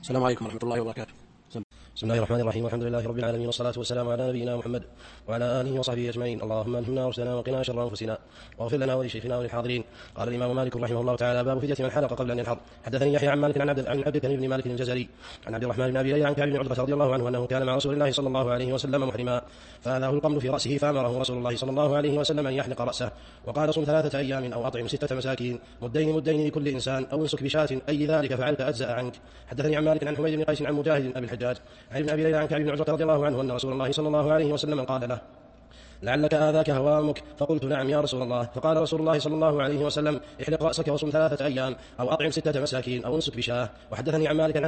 السلام عليكم ورحمة الله وبركاته. بسم الله الرحمن الرحيم، والحمد لله رب العالمين، والصلاة والسلام على نبينا محمد وعلى آله وصحبه أجمعين. اللهم ألهمنا رشدنا وقنا شر أنفسنا واغفر لنا ولشيخنا وللحاضرين. قال الإمام مالك رحمه الله تعالى: باب فدية من حلق قبل أن ينحر. حدثني يحيى عن مالك عن عبد الكريم بن مالك الجزري عن عبد الرحمن بن أبي ليلى عن كعب بن عجرة رضي الله عنه أنه كان مع رسول الله صلى الله عليه وسلم محرما، فأذاه القمل في رأسه، فأمره رسول الله صلى الله عليه وسلم أن يحلق رأسه، وقال: صم 3 أيام أو أطعم 6 مساكين، مدين لكل إنسان، أو امسك بشاة، أي ذلك فعلت أجزأ عنك. حدثني عن مالك عن حميد بن قيس عن مجاهد أبي الحجاج عن ابن أبي ليلى عن كعب بن عجرة رضي الله عنه أن رسول الله صلى الله عليه وسلم قال له: لعلك آذاك هوامك. فقلت: نعم يا رسول الله. فقال رسول الله صلى الله عليه وسلم: احلق رأسك وصم 3 أيام أو أطعم 6 مساكين أو امسك بشاة. وحدثني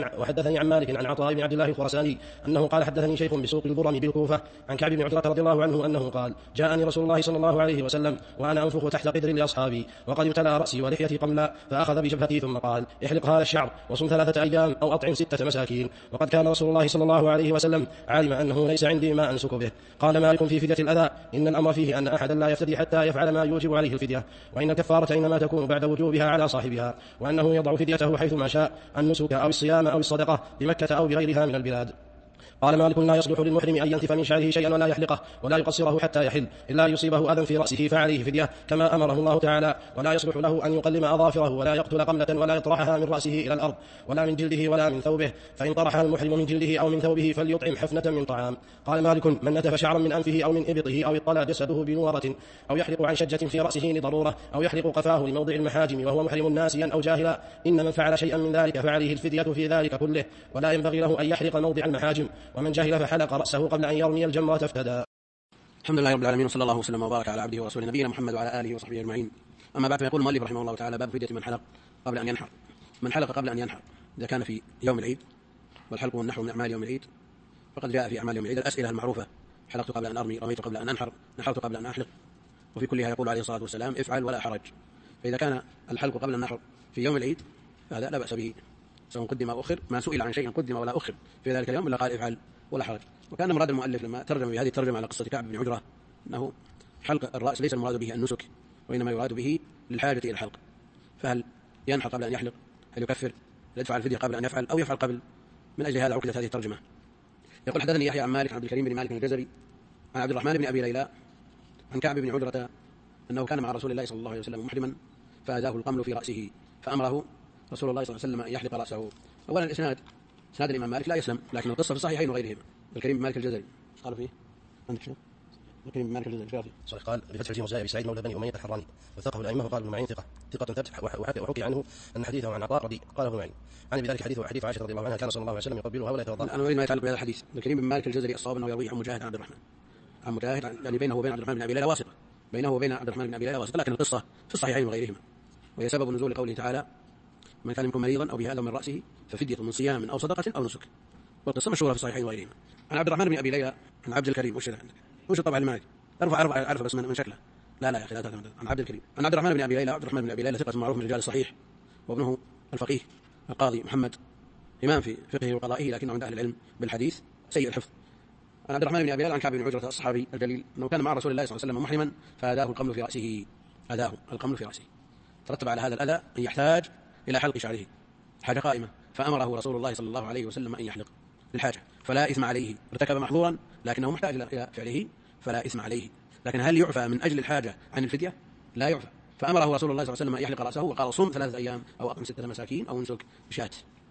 عن مالك عن عطاء بن عبد الله الخراساني أنه قال: حدثني شيخ بسوق البرم بالكوفة عن كعب بن عجرة رضي الله عنه أنه قال: جاءني رسول الله صلى الله عليه وسلم وأنا أنفخ تحت قدر لأصحابي، وقد ابتلى رأسي ولحيتي قملا، فأخذ بجبهتي ثم قال: احلق هذا الشعر وصم 3 أيام أو أطعم 6 مساكين. وقد كان رسول الله صلى الله عليه وسلم عالم أنه ليس عندي ما أنسك به. قال مالك في فدية الأذى: إن الأمر فيه أن أحدا لا يفتدي حتى يفعل ما يوجب عليه الفدية، وإن الكفارة إنما تكون بعد وجوبها على صاحبها، وأنه يضع فديته حيثما شاء: النسك أو الصيام أو الصدقة بمكة أو بغيرها من البلاد. قال مالك: لا يصلح للمحرم أن ينتف من شعره شيئا ولا يحلقه ولا يقصره حتى يحل، إلا يصيبه أذى في رأسه فعليه فدية كما أمره الله تعالى. ولا يصلح له أن يقلم أظافره ولا يقتل قملة ولا يطرحها من رأسه إلى الأرض ولا من جلده ولا من ثوبه، فإن طرحها المحرم من جلده أو من ثوبه فليطعم حفنة من طعام. قال مالك: من نتف شعرا من أنفه أو من إبطه أو اطلع جسده بنورة أو يحلق عن شجة في رأسه لضرورة أو يحلق قفاه لموضع المحاجم وهو محرم ناسيا أو جاهلا، إن من فعل شيئا من ذلك فعليه الفدية في ذلك كله، ولا ينبغي له أن يحلق موضع المحاجم، ومن جهل فحلق رأسه قبل أن يرمي الجمرة افتدى. الحمد لله رب العالمين، وصلى الله وسلم وبارك على عبده ورسوله نبينا محمد وعلى آله وصحبه أجمعين. أما بعد، فيقول المؤلف رحمه الله تعالى: باب فدية من حلق قبل أن ينحر. من حلق قبل أن ينحر إذا كان في يوم العيد، والحلق والنحر من أعمال يوم العيد، فقد جاء في أعمال يوم العيد الأسئلة المعروفة: حلقت قبل أن أرمي، رميت قبل أن أنحر، نحرت قبل أن أحلق، وفي كلها يقول عليه الصلاة والسلام: افعل ولا حرج. فإذا كان الحلق قبل النحر في يوم العيد فهذا لا بأس به، سواء قدم أو أخر، ما سئل عن شيء قدم ولا أخر في ذلك اليوم إلا قال: افعل ولا حرج. وكان مراد المؤلف لما ترجم بهذه الترجمة على قصة كعب بن عجرة أنه حلق الرأس ليس المراد به النسك، وإنما يراد به للحاجة إلى الحلق. فهل ينحر قبل أن يحلق؟ هل يكفر؟ هل يدفع الفدية قبل أن يفعل أو يفعل قبل؟ من أجل هذا عقدت هذه الترجمة. يقول: حدثني يحيى عن مالك عن عبد الكريم بن مالك الجزري عن عبد الرحمن بن أبي ليلى عن كعب بن عجرة أنه كان مع رسول الله صلى الله عليه وسلم محرما، فأذاه القمل في رأسه، فأمره رسول الله صلى الله عليه وسلم أن يحلق رأسه. أولا الإسناد الإمام مالك لا يسلم، لكن القصة في الصحيحين وغيرهما. الكريم بن مالك الجزري قالوا فيه عندك شنو؟ الكريم بن مالك الجزري صحيح قال بفتح الجيم وزاء بسعيد مولى بني أمية الحراني، وثقه الأئمة وقال ابن معين ثقة ثبت، وحكي عنه أن حديثه عن عطاء رديء. قال ابن معين عن بذلك حديث عائشة رضي الله عنها: كان صلى الله عليه وسلم يقبلها ولا يتوضأ. أنا أريد ما يتعلق بهذا الحديث. الكريم بن مالك الجزري الصواب أنه يروي عن مجاهد عن عبد الرحمن، عن مجاهد يعني بينه وبين عبد الرحمن بن أبي ليلى واسطة، بينه وبين عبد الرحمن بن أبي ليلى واسطة، لكن القصة في الصحيحين وغيرهما، وهي سبب نزول قوله تعالى: من كان منكم مريضا أو به أذى من رأسه ففدية من صيام أو صدقة أو نسك. والقصة مشهورة في الصحيحين وغيرهما. عن عبد الرحمن بن أبي ليلى عن عبد الكريم، وش طبعا المالك أعرف بس من شكله، لا يا أخي لا تعتمد. عن عبد الكريم عن عبد الرحمن بن أبي ليلى. عبد الرحمن بن أبي ليلى ثقة معروف من رجال الصحيح، وابنه الفقيه القاضي محمد، إمام في فقهه وقضائه، لكنه عند أهل العلم بالحديث سيء الحفظ. عن عبد الرحمن بن أبي ليلى عن كعب بن عجرة الصحابي الجليل أنه كان مع رسول الله صلى الله عليه وسلم محرما، فأذاه القمل في رأسه. أذاه القمل في رأسه، ترتب على هذا الأذى أن يحتاج إلى حلق شعره، حاجة قائمة، فأمره رسول الله صلى الله عليه وسلم أن يحلق للحاجة، فلا إثم عليه. ارتكب محظورا لكنه محتاج إلى فعله، فلا إثم عليه. لكن هل يعفى من أجل الحاجة عن الفدية؟ لا يعفى. فأمره رسول الله صلى الله عليه وسلم أن يحلق رأسه، وقال: صم 3 أيام أو أطعم 6 مساكين أو انسك بشاة.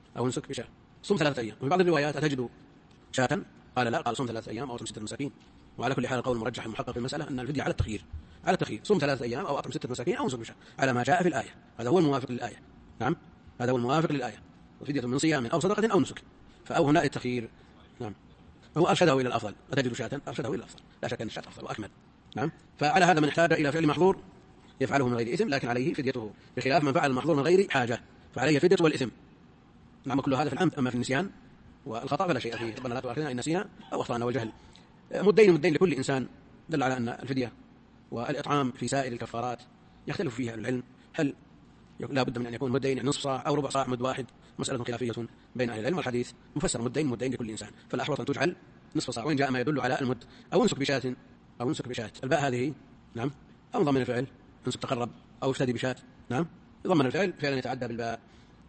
صم 3 أيام. وفي بعض الروايات أتجد شاة؟ قال لا، قال: صم 3 أيام أو أطعم 6 مساكين. وعلى كل حال القول المرجح المحقق في المسألة أن الفدية على التخيير، صم 3 أيام أو أطعم 6 مساكين أو انسك بشاة، على ما جاء في الآية. هذا هو الموافق للآية. نعم، هذا هو الموافق للآية. وفدية من صيام أو صدقة أو نسك، فأو هنا التخيير. نعم، هو أرشده إلى الأفضل. أتجد شاة أرشده إلى الأفضل، لا شك أن الشاة أفضل وأكمل. نعم، فعلى هذا من احتاج إلى فعل محظور يفعله من غير إثم، لكن عليه فديته، بخلاف من فعل المحظور من غير حاجة فعليه فدية والإثم. نعم، كل هذا في العمد. أما في النسيان والخطأ فلا شيء فيه، ربنا لا تؤاخذنا إن نسينا أو أخطأنا والجهل. مدين لكل إنسان، دل على أن الفدية والإطعام في سائر الكفارات يختلف فيها العلم، هل لا بد من أن يكون مدين نصف صاع أو ربع صاع، مد واحد، مسألة خلافية بين أهل العلم. والحديث مفسر مدين لكل إنسان، فالأحوط أن تجعل نصف صاع، وإن جاء ما يدل على المد. أو انسك بشاة، الباء هذه نعم، أو ضمن الفعل، انسك تقرب أو افتدي بشاة، نعم، ضمن الفعل فعلا يتعدى بالباء.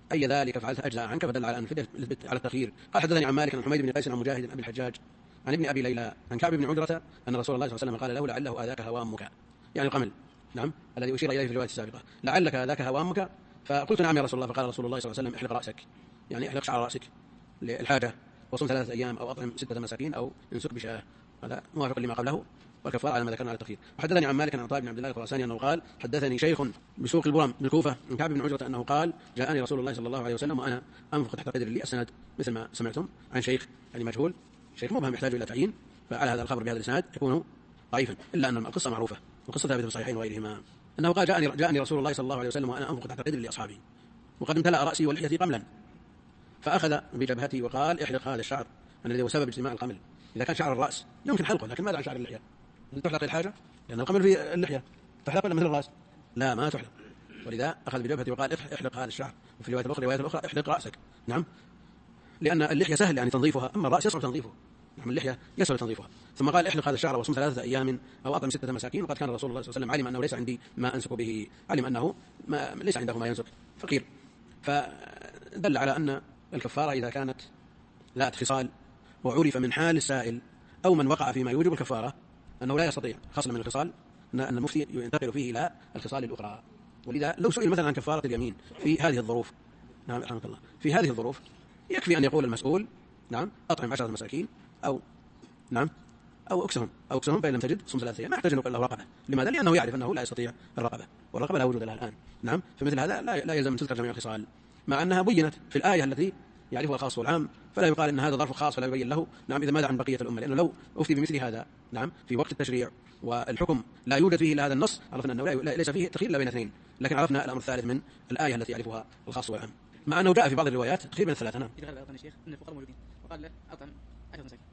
أي ذلك فعلت أجزاء عنك، فدل على أن الفدية على التخيير. قال حدثني عن مالك عن حميد بن قيس عن مجاهد أبي الحجاج عن ابن أبي ليلى عن كعب بن عجرة أن رسول الله صلى الله عليه وسلم قال له لعله آذاك هوامك، يعني القمل، نعم، الذي أشير إليه في الرواية السابقة، لعلك آذاك هوامك. فقلت نعم يا رسول الله. فقال رسول الله صلى الله عليه وسلم احلق رأسك، يعني احلق شعر رأسك للحاجة، وصم 3 أيام أو أطعم 6 مساكين أو انسك بشاة. هذا موافق لما قبله والكفار على ما ذكرنا على التخيير. وحدثني عن مالك عن عطاء بن عبد الله الخراساني أنه قال حدثني شيخ بسوق البرم بالكوفة من كعب بن عجرة أنه قال جاءني رسول الله صلى الله عليه وسلم وأنا أنفق تحت قدر لي السند، مثل ما سمعتم عن شيخ يعني مجهول، شيخ مبهم يحتاج إلى تعيين، فعلى هذا الخبر بهذا الإسناد يكون ضعيفا، إلا أن القصة معروفة وقصة ثابتة في الصحيحين وغيرهما، أنه قال جاءني رسول الله صلى الله عليه وسلم وأنا أنفق تحت قدر لأصحابي، وقد امتلأ رأسي ولحيتي قملا، فأخذ بجبهتي وقال احلق هذا الشعر الذي هو سبب اجتماع القمل. إذا كان شعر الرأس يمكن حلقه، لكن ماذا عن شعر اللحية؟ تحلق الحاجة لأن القمل في اللحية، تحلق ولا مثل الرأس؟ لا، ما تحلق. ولذا أخذ بجبهتي وقال احلق هذا الشعر. وفي رواية الأخرى احلق رأسك، نعم، لأن اللحية سهل يعني تنظيفها، أما الرأس يصعب تنظيفه، نعم، اللحية يسهل تنظيفها. ثم قال احلق هذا الشعر وصم 3 أيام أو أطعم 6 مساكين. وقد كان رسول الله صلى الله عليه وسلم علم أنه ليس عندي ما أنسك به، علم أنه ليس عنده ما ينسك، فقير، فدل على أن الكفارة إذا كانت لا خصال وعرف من حال السائل أو من وقع فيما يوجب الكفارة أنه لا يستطيع خصلا من الخصال، أن المفتي ينتقل فيه إلى الخصال الأخرى. ولذا لو سئل مثلا عن كفارة اليمين في هذه الظروف، نعم رحمك الله، في هذه الظروف يكفي أن يقول المسؤول نعم أطعم 10 مساكين أو نعم أو أكسهم فإن لم تجد صم 3 أيام، ما يحتاج أن يقول له رقبة. لماذا؟ لأنه يعرف أنه لا يستطيع الرقبة، والرقبة لا وجود لها الآن، نعم. فمثل هذا لا يلزم أن تذكر جميع الخصال، مع أنها بينت في الآية التي يعرفها الخاص والعام، فلا يقال أن هذا ظرف خاص فلا يبين له، نعم، إذا ماذا عن بقية الأمة؟ لأنه لو أفتي بمثل هذا نعم في وقت التشريع والحكم لا يوجد فيه إلا هذا النص، عرفنا أنه ليس فيه تخير إلا بين اثنين، لكن عرفنا الأمر الثالث من الآية التي يعرفها الخاص والعام، مع أنه جاء في بعض الروايات تخير بين الثلاثة. نعم. إذا غلط الشيخ أن الفقراء موجودين وقال له أطعم 10 مساكين.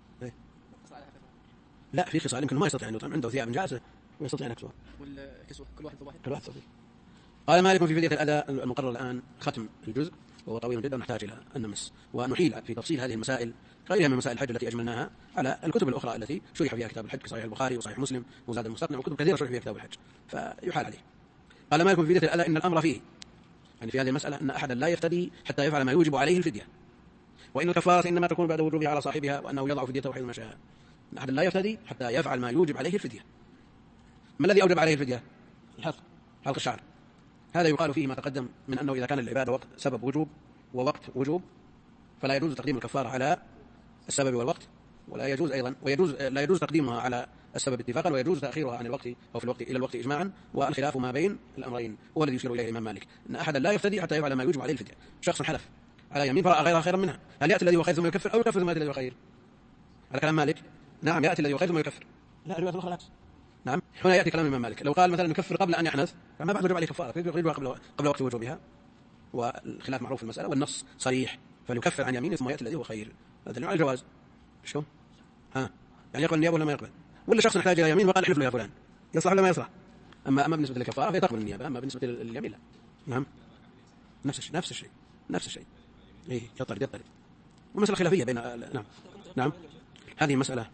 لا، في خصال يمكن ما يستطيع أن يطعم، عنده ثياب جاهزة ويستطيع أن يكسوها. والكسوة كل واحد ضباط. قال مالك في فدية الأذى المقرر الآن ختم الجزء، وهو طويل جدا ونحتاج إلى أن نمس ونحيل في تفصيل هذه المسائل غيرها من مسائل الحج التي أجملناها على الكتب الأخرى التي شرح فيها كتاب الحج كصحيح البخاري وصحيح مسلم وزاد المستقنع وكتب كثيرة شرح فيها كتاب الحج، فيحال عليه. قال مالك في فدية الأذى إن الأمر فيه، يعني في هذه المسألة، أن أحدا لا يفتدي حتى يفعل ما يوجب عليه الفدية، وإن الكفارة إنما تكون بعد وجوبها على صاحبها، وأنه يضع فديته حيث ما شاء. أن أحدا لا يفتدي حتى يفعل ما يوجب عليه الفدية. ما الذي أوجب عليه الفدية؟ حلق الشعر. هذا يقال فيه ما تقدم من أنه إذا كان العبادة وقت سبب وجوب ووقت وجوب فلا يجوز تقديم الكفارة على السبب والوقت، ولا يجوز أيضا لا يجوز تقديمها على السبب اتفاقا، ويجوز تأخيرها عن الوقت أو في الوقت إلى الوقت إجماعا، والخلاف ما بين الأمرين هو الذي يشير إليه الإمام مالك، أن أحدا لا يفتدي حتى يفعل ما يوجب عليه الفدية. شخص حلف على يمين فرأى غيرها خيرا منها، هل يأتي الذي هو خير ثم يكفر أو يكفر ثم يأتي الذي هو خير؟ على كلام مالك نعم يأتي الذي هو خير ثم يكفر. لا، الرواية الأخرى العكس. نعم، هنا يأتي كلام الإمام مالك، لو قال مثلا يكفر قبل أن يحنث فما بعد وجب عليه كفارة، يجب قبل وقت وجوبها، والخلاف معروف في المسألة، والنص صريح، فليكفر عن يمينه ثم يأتي الذي هو خير. هذا دليل على الجواز. شلون؟ يعني يقبل النيابة ولا ما يقبل؟ ولا شخص يحتاج إلى يمين وقال احلف له يا فلان، يصلح ولا ما يصلح؟ أما بالنسبة للكفارة فيتقبل النيابة، أما بالنسبة لليمين لا. نعم، نفس الشيء. إيه، يطرد. ومسألة خلافية بين نعم. هذه مسألة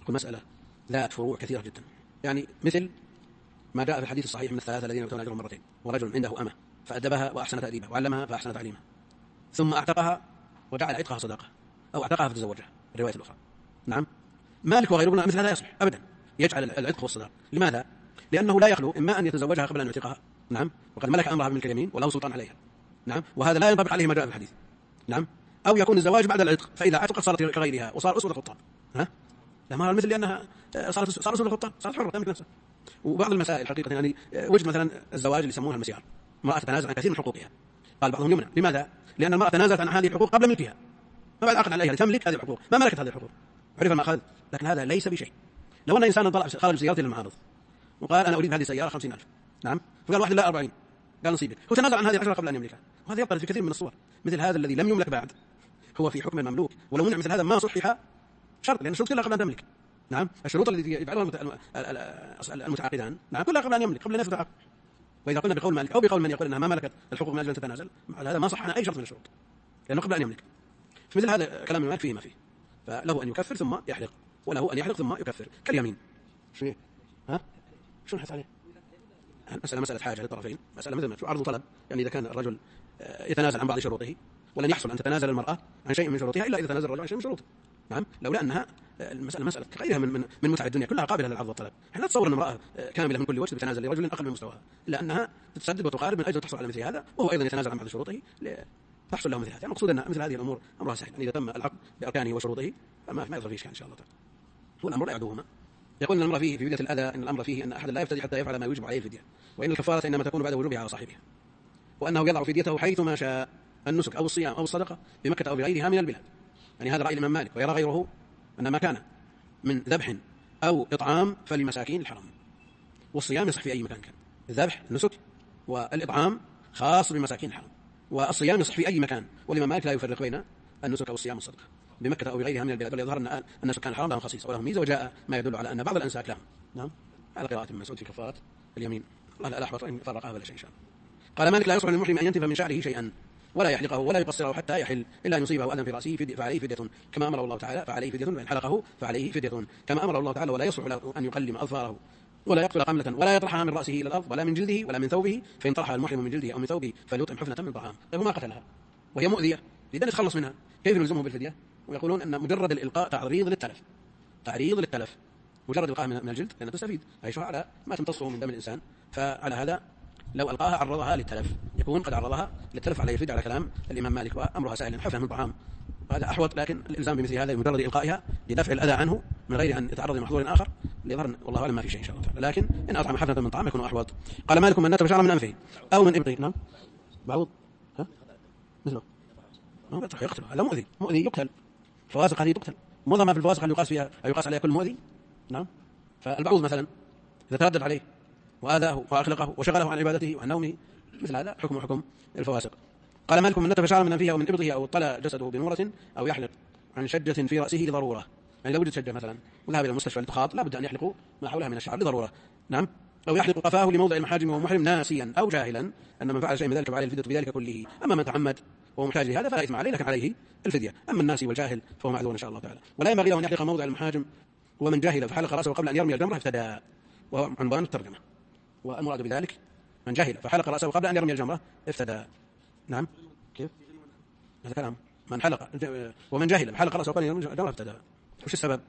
ذات فروع كثيرة جدا، يعني مثل ما جاء في الحديث الصحيح من الثلاثة الذين يؤتون أجرهم مرتين، ورجل عنده أمة فأدبها وأحسن تأديبها وعلمها فأحسن تعليمها، ثم أعتقها وجعل عتقها صدقة، أو أعتقها فتزوجها، الرواية الأخرى. نعم، مالك وغيرنا مثل هذا يصح أبدا، يجعل العتق والصدقة. لماذا؟ لأنه لا يخلو إما أن يتزوجها قبل أن يعتقها، نعم، وقد ملك أمرها بملك اليمين وله سلطان عليها، نعم، وهذا لا ينطبق عليه ما جاء في الحديث، نعم، أو يكون الزواج بعد العتق، فإذا عتقت صارت كغيرها وصار أسوة الخطاب، لا ما مثل لأنها صارت أسوة الخطاب، صارت حرة تملك نفسها. وبعض المسائل حقيقة يعني وجد مثلا الزواج اللي يسمونها المسيار، امرأة تتنازل عن كثير من حقوقها، قال بعضهم يمنع. لماذا؟ لأن المرأة تنازلت عن هذه الحقوق قبل ملكها، ما بعد عقد عليها لتملك هذه الحقوق، ما ملكت هذه الحقوق، عرف ما أخذ. لكن هذا ليس بشيء. لو أن إنسانا طلع خارج سيارته للمعارض وقال أنا أريد هذه السيارة 50,000، نعم، فقال واحد لا 40، قال نصيبك، هو تنازل عن هذه 10 قبل أن يملكها، وهذا يطرد في كثير من الصور. مثل هذا الذي لم يملك بعد هو في حكم المملوك، ولو منع مثل هذا ما صحح شرط، لأن الشروط كلها قبل أن تملك، نعم، الشروط التي يفعلها المتعاقدان، نعم، كلها قبل أن يملك، قبل أن ينفذ العقد. وإذا قلنا بقول مالك أو بقول من يقول أنها ما ملكت الحقوق من أجل أن تتنازل، هذا ما صحنا أي شرط من الشروط، لأنه قبل أن يملك. فمثل هذا كلام مالك فيه ما فيه، فله أن يكفر ثم يحلق، وله أن يحلق ثم يكفر كاليمين. شو نحث عليه؟ مسألة حاجة للطرفين، مسألة مثل ما عرض طلب، يعني إذا كان الرجل يتنازل عن بعض شروطه، ولن يحصل أن تتنازل المرأة عن شيء من شروطها إلا إذا تنازل الرجل عن شيء من شروطه. نعم، لولا أنها المسألة مسألة غيرها من متع الدنيا كلها قابلة للعرض والطلب. احنا لا نتصور أن امرأة كاملة من كل وجه بتنازل لرجل أقل من مستواها، إلا أنها تتسدد وتقارب من أجل أن تحصل على مثل هذا، وهو أيضا يتنازل عن بعض شروطه تحصل له مثل هذا. المقصود أن مثل هذه الأمور أمرها سهل، يعني إذا تم العقد بأركانه وشروطه فما يظهر فيه إشكال إن شاء الله تعالى. هو الأمر لا يعدوهما. يقول أن الأمر فيه في فدية الأذى، إن الأمر فيه أن أحد لا يفتدي حتى يفعل ما يوجب عليه الفدية، وإن الكفارة إنما تكون بعد وجوبها على صاحبها، وأنه يضع فديته حيث ما شاء، النسك أو الصيام أو الصدقة بمكة أو بغيرها من البلاد. يعني هذا رأي الإمام مالك، ويرى غيره أن ما كان من ذبح أو إطعام فلمساكين الحرم، والصيام يصح في أي مكان كان. الذبح النسك، والإطعام خاص بمساكين الحرم، والصيام يصح في أي مكان. والإمام مالك لا يفرق بين النسك أو الصيام والصدقة بمكة أو بغيرها من البلاد، ويظهر أن سكان الحرم لهم خصيصة ولهم ميزة، وجاء ما يدل على أن بعض الأنساك لهم. نعم، على قراءة ابن مسعود في كفارة اليمين. قال الأحوط إن فرقها ولا شيء إن شاء الله. قال مالك لا يصح للمحرم أن ينتف من شعره شيئا ولا يحلقه ولا يقصره حتى يحل، إلا أن يصيبه أذى في رأسه فعليه فدية كما أمره الله تعالى، فعليه فدية، وإن حلقه فعليه فدية كما أمره الله تعالى. ولا يصح له أن يقلم أظفاره ولا يقتل قملة ولا يطرحها من رأسه إلى الأرض ولا من جلده ولا من ثوبه، فإن طرحها المحرم من جلده أو من ثوبه فليطعم حفنة من طعام. طيب ما قتلها وهي مؤذية إذا يتخلص منها، كيف نلزمه بالفدية؟ ويقولون أن مجرد الإلقاء تعريض للتلف، مجرد الإلقاء من الجلد لأنها تستفيد عيشها على ما تمتصه من دم الإنسان، فعلى هذا لو ألقاها عرضها للتلف، يكون قد عرضها للتلف عليه الفدية على كلام الإمام مالك، وأمرها سائل حفنة من طعام، وهذا أحوط. لكن الإلزام بمثل هذا بمجرد إلقائها لدفع الأذى عنه من غير أن يتعرض لمحظور آخر ليظهر والله أعلم ما في شيء إن شاء الله تعالى، لكن إن أطعم حفنة من طعام يكون أحوط. قال مالك من نتف شعرا من أنفه أو من إبطه. نعم، بعوض مثله ما يقتل، هذا مؤذي يقتل. الفواسق هذه تقتل، معظم ما في الفواسق اللي يقاس فيها أو يقاس عليها كل مؤذي. نعم، فالبعوض مثلا إذا تردد عليه وآذاه وأخلقه وشغله عن عبادته وعن نومه، مثل هذا حكم الفواسق. قال مالك من نتف شعرا من أنفه أو من إبطه أو اطلى جسده بنورة أو يحلق عن شجة في رأسه لضرورة، يعني لو وجد شجة مثلا وذهب إلى المستشفى لتخاط لا بد أن يحلقوا ما حولها من الشعر لضرورة. نعم، أو يحلق قفاه لموضع المحاجم وهو محرم ناسيا أو جاهلا أن من فعل شيء من ذلك فعليه الفدية بذلك كله. أما من تعمد وهو محتاج لهذا فلا إثم عليه، لكن عليه الفدية. أما الناسي والجاهل فهو معذور إن شاء الله تعالى. ولا ينبغي له أن يحلق موضع المحاجم، ومن جاهل فحلق رأسه قبل أن يرمي الجمرة افتدى، وهو عنوان الترجمة. والمراد بذلك من جاهل فحلق رأسه قبل أن يرمي الجمرة افتدى. نعم، كيف هذا كلام؟ من حلق ومن جاهل فحلق رأسه قبل أن يرمي الجمرة افتدى. وش السبب؟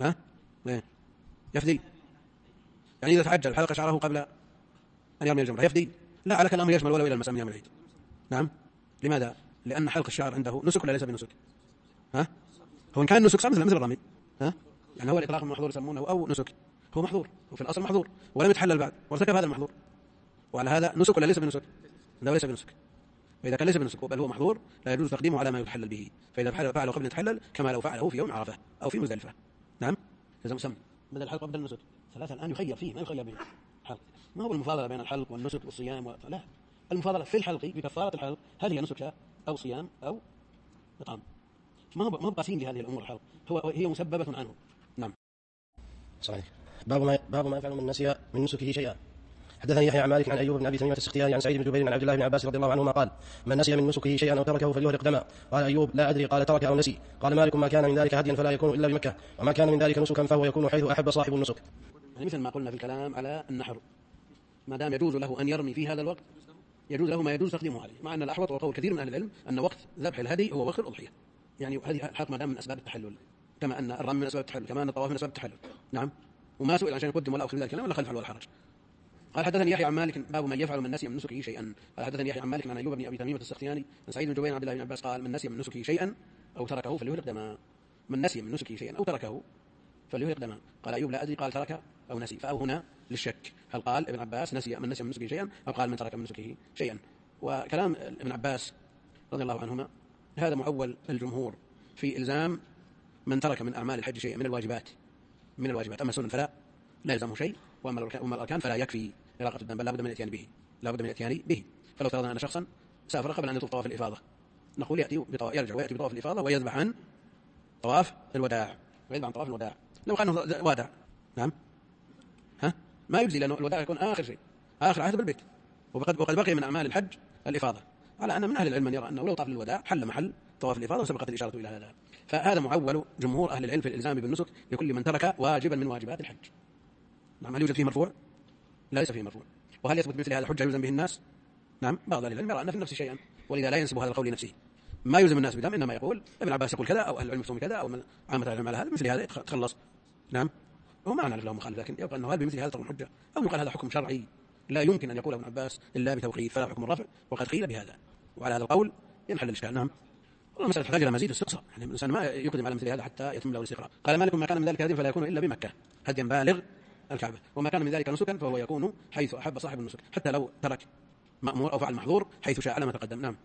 يفدي، يعني إذا تعجل حلق شعره قبل أن يرمي الجمرة يفدي؟ لا، على كلامه يشمل ولو إلى المساء من يوم العيد. نعم، لماذا؟ لأن حلق الشعر عنده نسك ولا ليس بنسك؟ هو إن كان نسك صار مثل الرمي، يعني هو الإطلاق المحظور يسمونه أو نسك، هو محظور وفي الأصل محظور ولم يتحلل بعد وارتكب هذا المحظور، وعلى هذا نسك ولا ليس بنسك؟ لا، ليس بنسك. فإذا كان ليس بنسك بل هو محظور لا يجوز تقديمه على ما يتحلل به، فإذا فعله قبل أن يتحلل كما لو فعله في يوم عرفة أو في مزدلفة. نعم، لازم سم بدل الحلق بدل النسك ثلاثة الآن يخير فيه، ما يخير بين الحلق، ما هو المفاضلة بين الحلق والنسك والصيام لا، المفاضلة في الحلق بكفارة الحلق هل هي نسك أو صيام أو إطعام، ما هو قاسين لهذه الأمور الحلق، هي مسببة عنه. نعم، صحيح. باب ما يفعل من نسي من نسكه شيئا. حدثني يحيى عن مالك عن أيوب بن أبي تميمة السختياني عن سعيد بن جبير عن عبد الله بن عباس رضي الله عنهما قال من نسي من نسكه شيئا أو تركه فليهرق دما. قال أيوب لا أدري، قال ترك أو نسي. قال مالك ما كان من ذلك هديا فلا يكون إلا بمكة، وما كان من ذلك نسكا فهو يكون حيث أحب صاحب النسك. يعني مثل ما قلنا في الكلام على النحر، ما دام يجوز له أن يرمي في هذا الوقت يجوز له ما يجوز تقديمه عليه، مع أن الأحوط وقول كثير من أهل العلم أن وقت ذبح الهدي هو وقت الأضحية، يعني هذه الحق ما دام من أسباب التحلل، كما أن الرمي من أسباب التحلل، كما أن الطواف من أسباب التحلل. نعم، وما سئل عن شيء يقدم ولا أخذ من ذلك الكلام ولا خلف ولا حرج. قال حدثني يحيى عن مالك باب من يفعل من نسي من نسكه شيئا. قال حدثني يحيى عن مالك عن أيوب بن أبي تميمة السختياني عن سعيد بن جبير عن عبد الله بن عباس قال من نسي من نسكه شيئا أو تركه فليهرق دما. من نسي من نسكه شيئا أو تركه فليهرق دما. قال أيوب لا أدري، قال ترك أو نسي، فأو هنا للشك هل قال ابن عباس نسي من نسكه شيئا أو قال من ترك من نسكه شيئا. وكلام ابن عباس رضي الله عنهما هذا معول الجمهور في إلزام من ترك من أعمال الحج شيئا من الواجبات، أما السنن فلا يلزمه شيء، وأما الأركان فلا يكفي إراقة الدم، بل لا بد من الاتيان به. فلو فرضنا أن شخصا سافر قبل أن يطوف طواف الإفاضة نقول يرجع ويأتي بطواف الإفاضة ويذبح عن طواف الوداع، لو كان وادع. نعم، ما يجزي، لأنه الوداع يكون آخر شيء، آخر عهد بالبيت، وقد بقي من أعمال الحج الإفاضة، على أن من أهل العلم من يرى أنه لو طاف للوداع حل محل طواف الإفاضة، وسبقت الإشارة إلى هذا. فهذا معول جمهور أهل العلم في الإلزام بالنسك لكل من ترك واجبا من واجبات الحج. نعم، هل يوجد فيه مرفوع؟ لا، ليس فيه مرفوع. وهل يثبت مثل هذا حجة يلزم به الناس؟ نعم، بعض أهل العلم يرى أن في النفس شيئا، ولذا لا ينسب هذا القول لنفسه، ما يلزم الناس بدم، إنما يقول ابن عباس يقول كذا، أو أهل العلم يفتون كذا، أو عامة العلم على هذا، مثل هذا يتخلص. نعم، هو ما نعرف له مخالف، لكن يبقى أنه هل بمثل هذا تكون حجة، أو يقال هذا حكم شرعي لا يمكن أن يقوله ابن عباس إلا بتوقيف، فلا حكم الرفع، وقد قيل بهذا، وعلى هذا القول ينحل الإشكال. نعم، والمسألة تحتاج إلى مزيد استقصاء، يعني الإنسان ما يقدم على مثل هذا حتى يتم له الاستقراء. قال مالك ما كان من ذلك هدي فلا يكون إلا بمكة، هديا بالغ الكعبة، وما كان من ذلك نسكا فهو يكون حيث أحب صاحب النسك، حتى لو ترك مأمور أو فعل محظور حيث شاء على ما تقدم. نعم.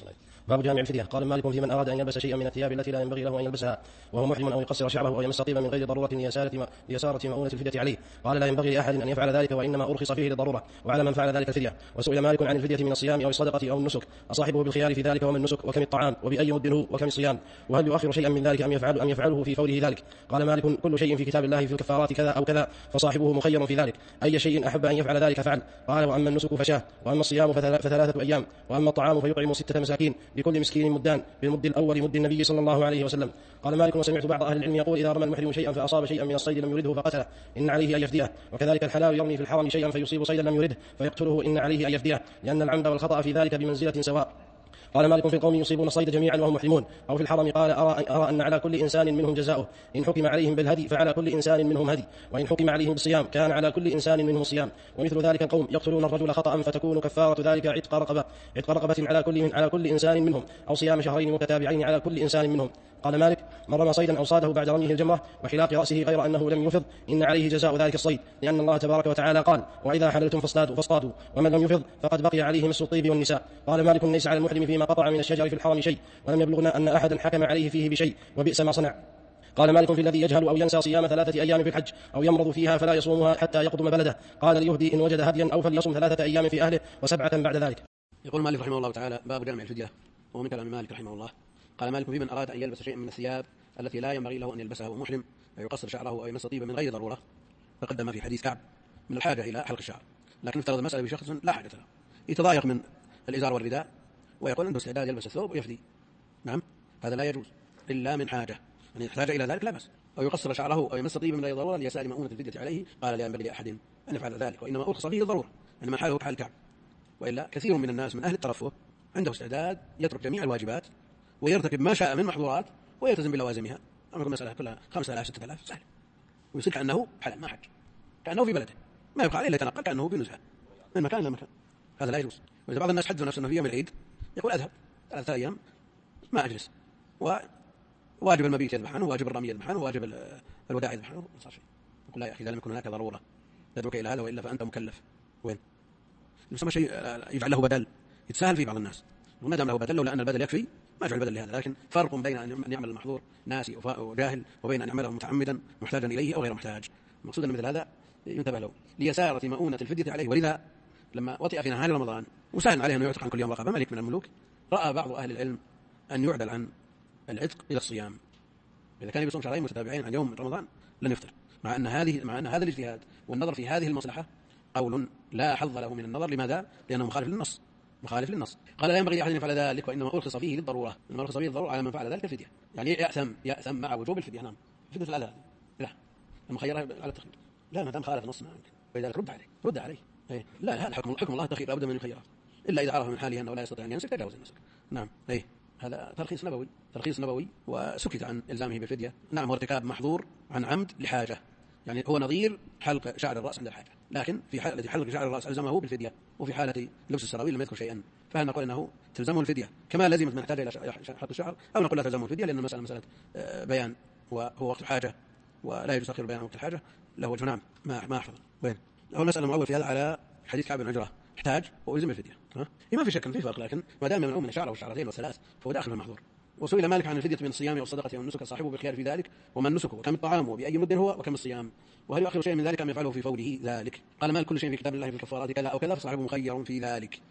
باب جامع الفدية. قال مالك في من أراد أن يلبس شيئا من الثياب التي لا ينبغي له أن يلبسها وهو محرم، أو يقصر شعره، أو يمس طيبا من غير ضرورة ليسارة مؤونة الفدية عليه. قال لا ينبغي لأحد أن يفعل ذلك، وإنما أرخص فيه للضرورة، وعلى من فعل ذلك الفدية. وسئل مالك عن الفدية من الصيام أو الصدقة أو النسك، أصاحبه بالخيار في ذلك، وما النسك، وكم الطعام، وبأي مد هو، وكم الصيام، وهل يؤخر شيئا من ذلك أم يفعله في فوره ذلك. قال مالك كل شيء في كتاب الله في الكفارات كذا أو كذا فصاحبه مخير في ذلك، أي شيء أحب أن يفعل ذلك فعل. قال وأما النسك فشاه، وأما الصيام فثلاثة أيام، وأما الطعام فيطعم 6 مساكين لكل مسكين مدان بالمد الأول مد النبي صلى الله عليه وسلم. قال مالك وسمعت بعض أهل العلم يقول إذا رمى المحرم شيئا فأصاب شيئا من الصيد لم يرده فقتله إن عليه أن يفديه، وكذلك الحلال يرمي في الحرم شيئا فيصيب صيدا لم يرده فيقتله إن عليه أن يفديه، لأن العمد والخطأ في ذلك بمنزلة سواء. قال مالك في القوم يصيبون الصيد جميعا وهم محرمون أو في الحرم، قال أرى أن على كل إنسان منهم جزاؤه، إن حكم عليهم بالهدي فعلى كل إنسان منهم هدي، وإن حكم عليهم بالصيام كان على كل إنسان منهم صيام. ومثل ذلك القوم يقتلون الرجل خطأ فتكون كفارة ذلك عتق رقبة على كل إنسان منهم، أو صيام شهرين متتابعين على كل إنسان منهم. قال مالك من رمى صيدا أو صاده بعد رميه الجمرة وحلاق رأسه غير أنه لم يفض إن عليه جزاء ذلك الصيد، لأن الله تبارك وتعالى قال وإذا حللتم فاصطادوا، ومن لم يفض فقد بقي عليه مس الطيب والنساء. قال مالك ليس على المحرم فيما قطع من الشجر في الحرم شيء، ولم يبلغنا أن أحدا حكم عليه فيه بشيء، وبئس ما صنع. قال مالك في الذي يجهل أو ينسى صيام 3 أيام في الحج أو يمرض فيها فلا يصومها حتى يقدم بلده. قال ليهدي إن وجد هديا، أو فليصم 3 أيام في أهله و7 بعد ذلك. يقول مالك رحمه الله تعالى باب جامع الفدية، ومن كلام مالك رحمه الله. قال مالك في من أراد أن يلبس شيئا من الثياب التي لا ينبغي له أن يلبسها وهو محرم، أو يقصر شعره أو يمس طيبا من غير ضرورة، فقدم في حديث كعب من الحاجة إلى حلق الشعر، لكن افترض المسألة بشخص لا حاجة له، يتضايق من الإزار والرداء ويقول عنده استعداد يلبس الثوب ويفدي. نعم، هذا لا يجوز إلا من حاجة، يعني يحتاج إلى ذلك لا بأس. أو يقصر شعره أو يمس طيبا من غير ضرورة ليسأل مؤونة الفدية عليه، قال لا ينبغي لأحد أن يفعل ذلك، وإنما أرخص فيه الضرورة، إنما حاله كحال كعب. وإلا كثير من الناس من أهل الترفه عنده استعداد يترك جميع الواجبات ويرتكب ما شاء من محظورات ويلتزم بلوازمها، أما المسألة كلها 5000 6000 سهل، ويصير كأنه حلال ما حج، كأنه في بلده ما يبقى عليه إلا يتنقل كأنه بنزهة من مكان إلى مكان، هذا لا يجوز. وإذا بعض الناس حدثوا نفسه في يوم العيد يقول أذهب 3 أيام ما أجلس، وواجب المبيت يذبح عنه، وواجب الرمي يذبح عنه، وواجب الوداع يذبح عنه، ما صار شيء. يقول لا يا أخي إذا لم يكن هناك ضرورة تدعوك إلى هذا وإلا فأنت مكلف. وين يسمى شيء يجعل له بدل، يتساهل في بعض الناس، وما دام له بدل لولا أن البدل يكفي ما جعل البدل لهذا. لكن فرق بين أن يعمل المحظور ناسي وجاهل، وبين أن يعمله متعمدا محتاجا إليه أو غير محتاج. المقصود أن مثل هذا ينتبه له ليسارة مؤونة الفدية عليه. ولذا لما وطئ في نهار رمضان وسهل عليه أن يعتق عن كل يوم رقبة ملك من الملوك، رأى بعض أهل العلم أن يعدل عن العتق إلى الصيام، إذا كان يصوم شهرين متتابعين عن يوم رمضان لن يفطر، مع أن هذا الاجتهاد والنظر في هذه المصلحة قول لا حظ له من النظر. لماذا؟ لأنه مخالف للنص. قال لا ينبغي لأحد أن يفعل ذلك، وإنما أرخص فيه للضرورة، إنما أرخص فيه للضرورة على من فعل ذلك الفدية، يعني يأثم مع وجوب الفدية. نعم، فدية الأذى لا المخيرة على التخيير، لا ما دام خالف النص ما يمكن، ولذلك رد عليه لا هذا حكم الله التخيير لابد من الخيرات، إلا إذا عرف من حاله أنه لا يستطيع أن ينسك تجاوز النسك. نعم هذا ترخيص نبوي وسكت عن إلزامه بالفدية. نعم، هو ارتكاب محظور عن عمد لحاجة، يعني هو نظير حلق شعر الرأس عند الحاجة، لكن في حالة حلق شعر الرأس ألزمه بالفدية، وفي حالة لبس السراويل لم يذكر شيئا، فهل نقول أنه تلزمه الفدية كما لزمت من احتاج إلى حلق الشعر، أو نقول لا تلزمه الفدية لأن المسألة مسألة بيان وهو وقت الحاجة ولا يجوز تأخير البيان وقت الحاجة له وجه. نعم ما أحفظ. وين هو المسألة المعول في هذا على حديث كعب بن عجرة احتاج وألزم الفدية، ما في شك في فرق، لكن ما دام يمنعون من الشعر والشعرتين والثلاث فهو داخل في المحظور. وسئل مالك عن الفدية من الصيام والصدقة والنسك صاحبه بالخيار في ذلك، وما النسك وكم الطعام وبأي مد هو وكم الصيام، وهل يؤخر شيء من ذلك أم يفعله في فوره ذلك. قال مالك كل شيء في كتاب الله في الكفارات كذا أو كذا فصاحبه مخير في ذلك،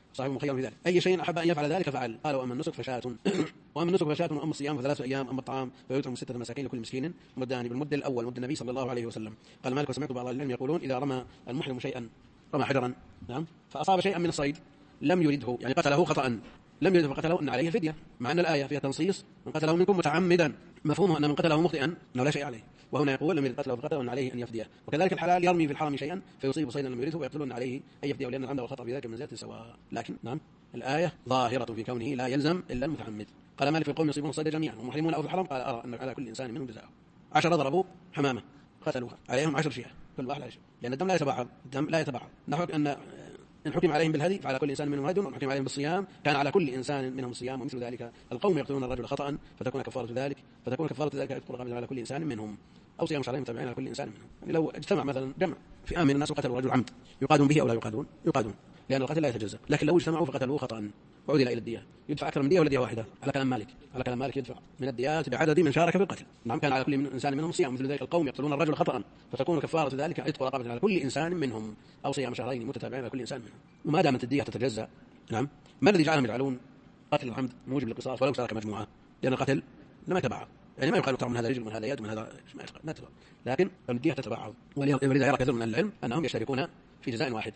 أي شيء أحب أن يفعل ذلك فعل. قال وأما النسك فشاة وأما الصيام ف3 أيام، أما الطعام فيطعم 6 مساكين لكل مسكين مدان بالمد الأول مد النبي صلى الله عليه وسلم. قال مالك وسمعت بعض العلم يقولون إذا رمى المحرم شيئا، رمى حجرا نعم فأصاب شيئا من الصيد لم يرده، يعني قتله خطأ لم يرده فقتله أن عليه الفدية، مع أن الآية فيها تنصيص من قتله منكم متعمدا، مفهومه أن من قتله مخطئا أنه لا شيء عليه، وهنا يقول لم يرد قتله فقتله أن عليه أن يفديه. وكذلك الحلال يرمي في الحرم شيئا فيصيب صيدا لم يرده ويقتلون عليه أن يفديه، لأن العمد والخطأ في ذلك منزلة سواء. لكن نعم الآية ظاهرة في كونه لا يلزم إلا المتعمد. قال مالك في القوم يصيبون الصيد جميعا ومحرمون أو في الحرم، قال أرى أن على كل إنسان منهم جزاءه. 10 ضربوا حمامة قتلوها عليهم 10 شياه كل واحد 10، لأن الدم لا يتبعض، الدم لا يتبعض. نحو أن إن حكم عليهم بالهدي فعلى كل إنسان منهم هدي، وإن حكم عليهم بالصيام كان على كل إنسان منهم صيام. ومثل ذلك القوم يقتلون الرجل خطأ فتكون كفارة ذلك عتق رقبة على كل إنسان منهم، أو صيام شهرين متابعين على كل إنسان منهم. يعني لو اجتمع مثلا جمع فئة من الناس وقتلوا رجل عمد يقادون به أو لا يقادون؟ يقادون، لأن القتل لا يتجزأ. لكن لو اجتمعوا فقتلوه خطأ وعود إلى الدية يدفع أكثر من دية ولا دية واحدة؟ على كلام مالك يدفع من الديات بعدد من شارك في القتل. نعم كان على كل إنسان منهم صيام. مثل ذلك القوم يقتلون الرجل خطأ فتكون كفارة ذلك عتق رقبة على كل إنسان منهم، أو صيام شهرين متتابعين على كل إنسان منهم. وما دامت الدية تتجزأ، نعم ما الذي جعلهم يجعلون قتل العمد موجب للقصاص ولو اشترك مجموعة؟ لأن القتل لما يتبعض، يعني ما يقال من هذا رجل من هذا يد من هذا ما يتبعض، لكن الدية تتبعض. ولذا يرى كثير من العلم أنهم يشتركون في جزاء واحد.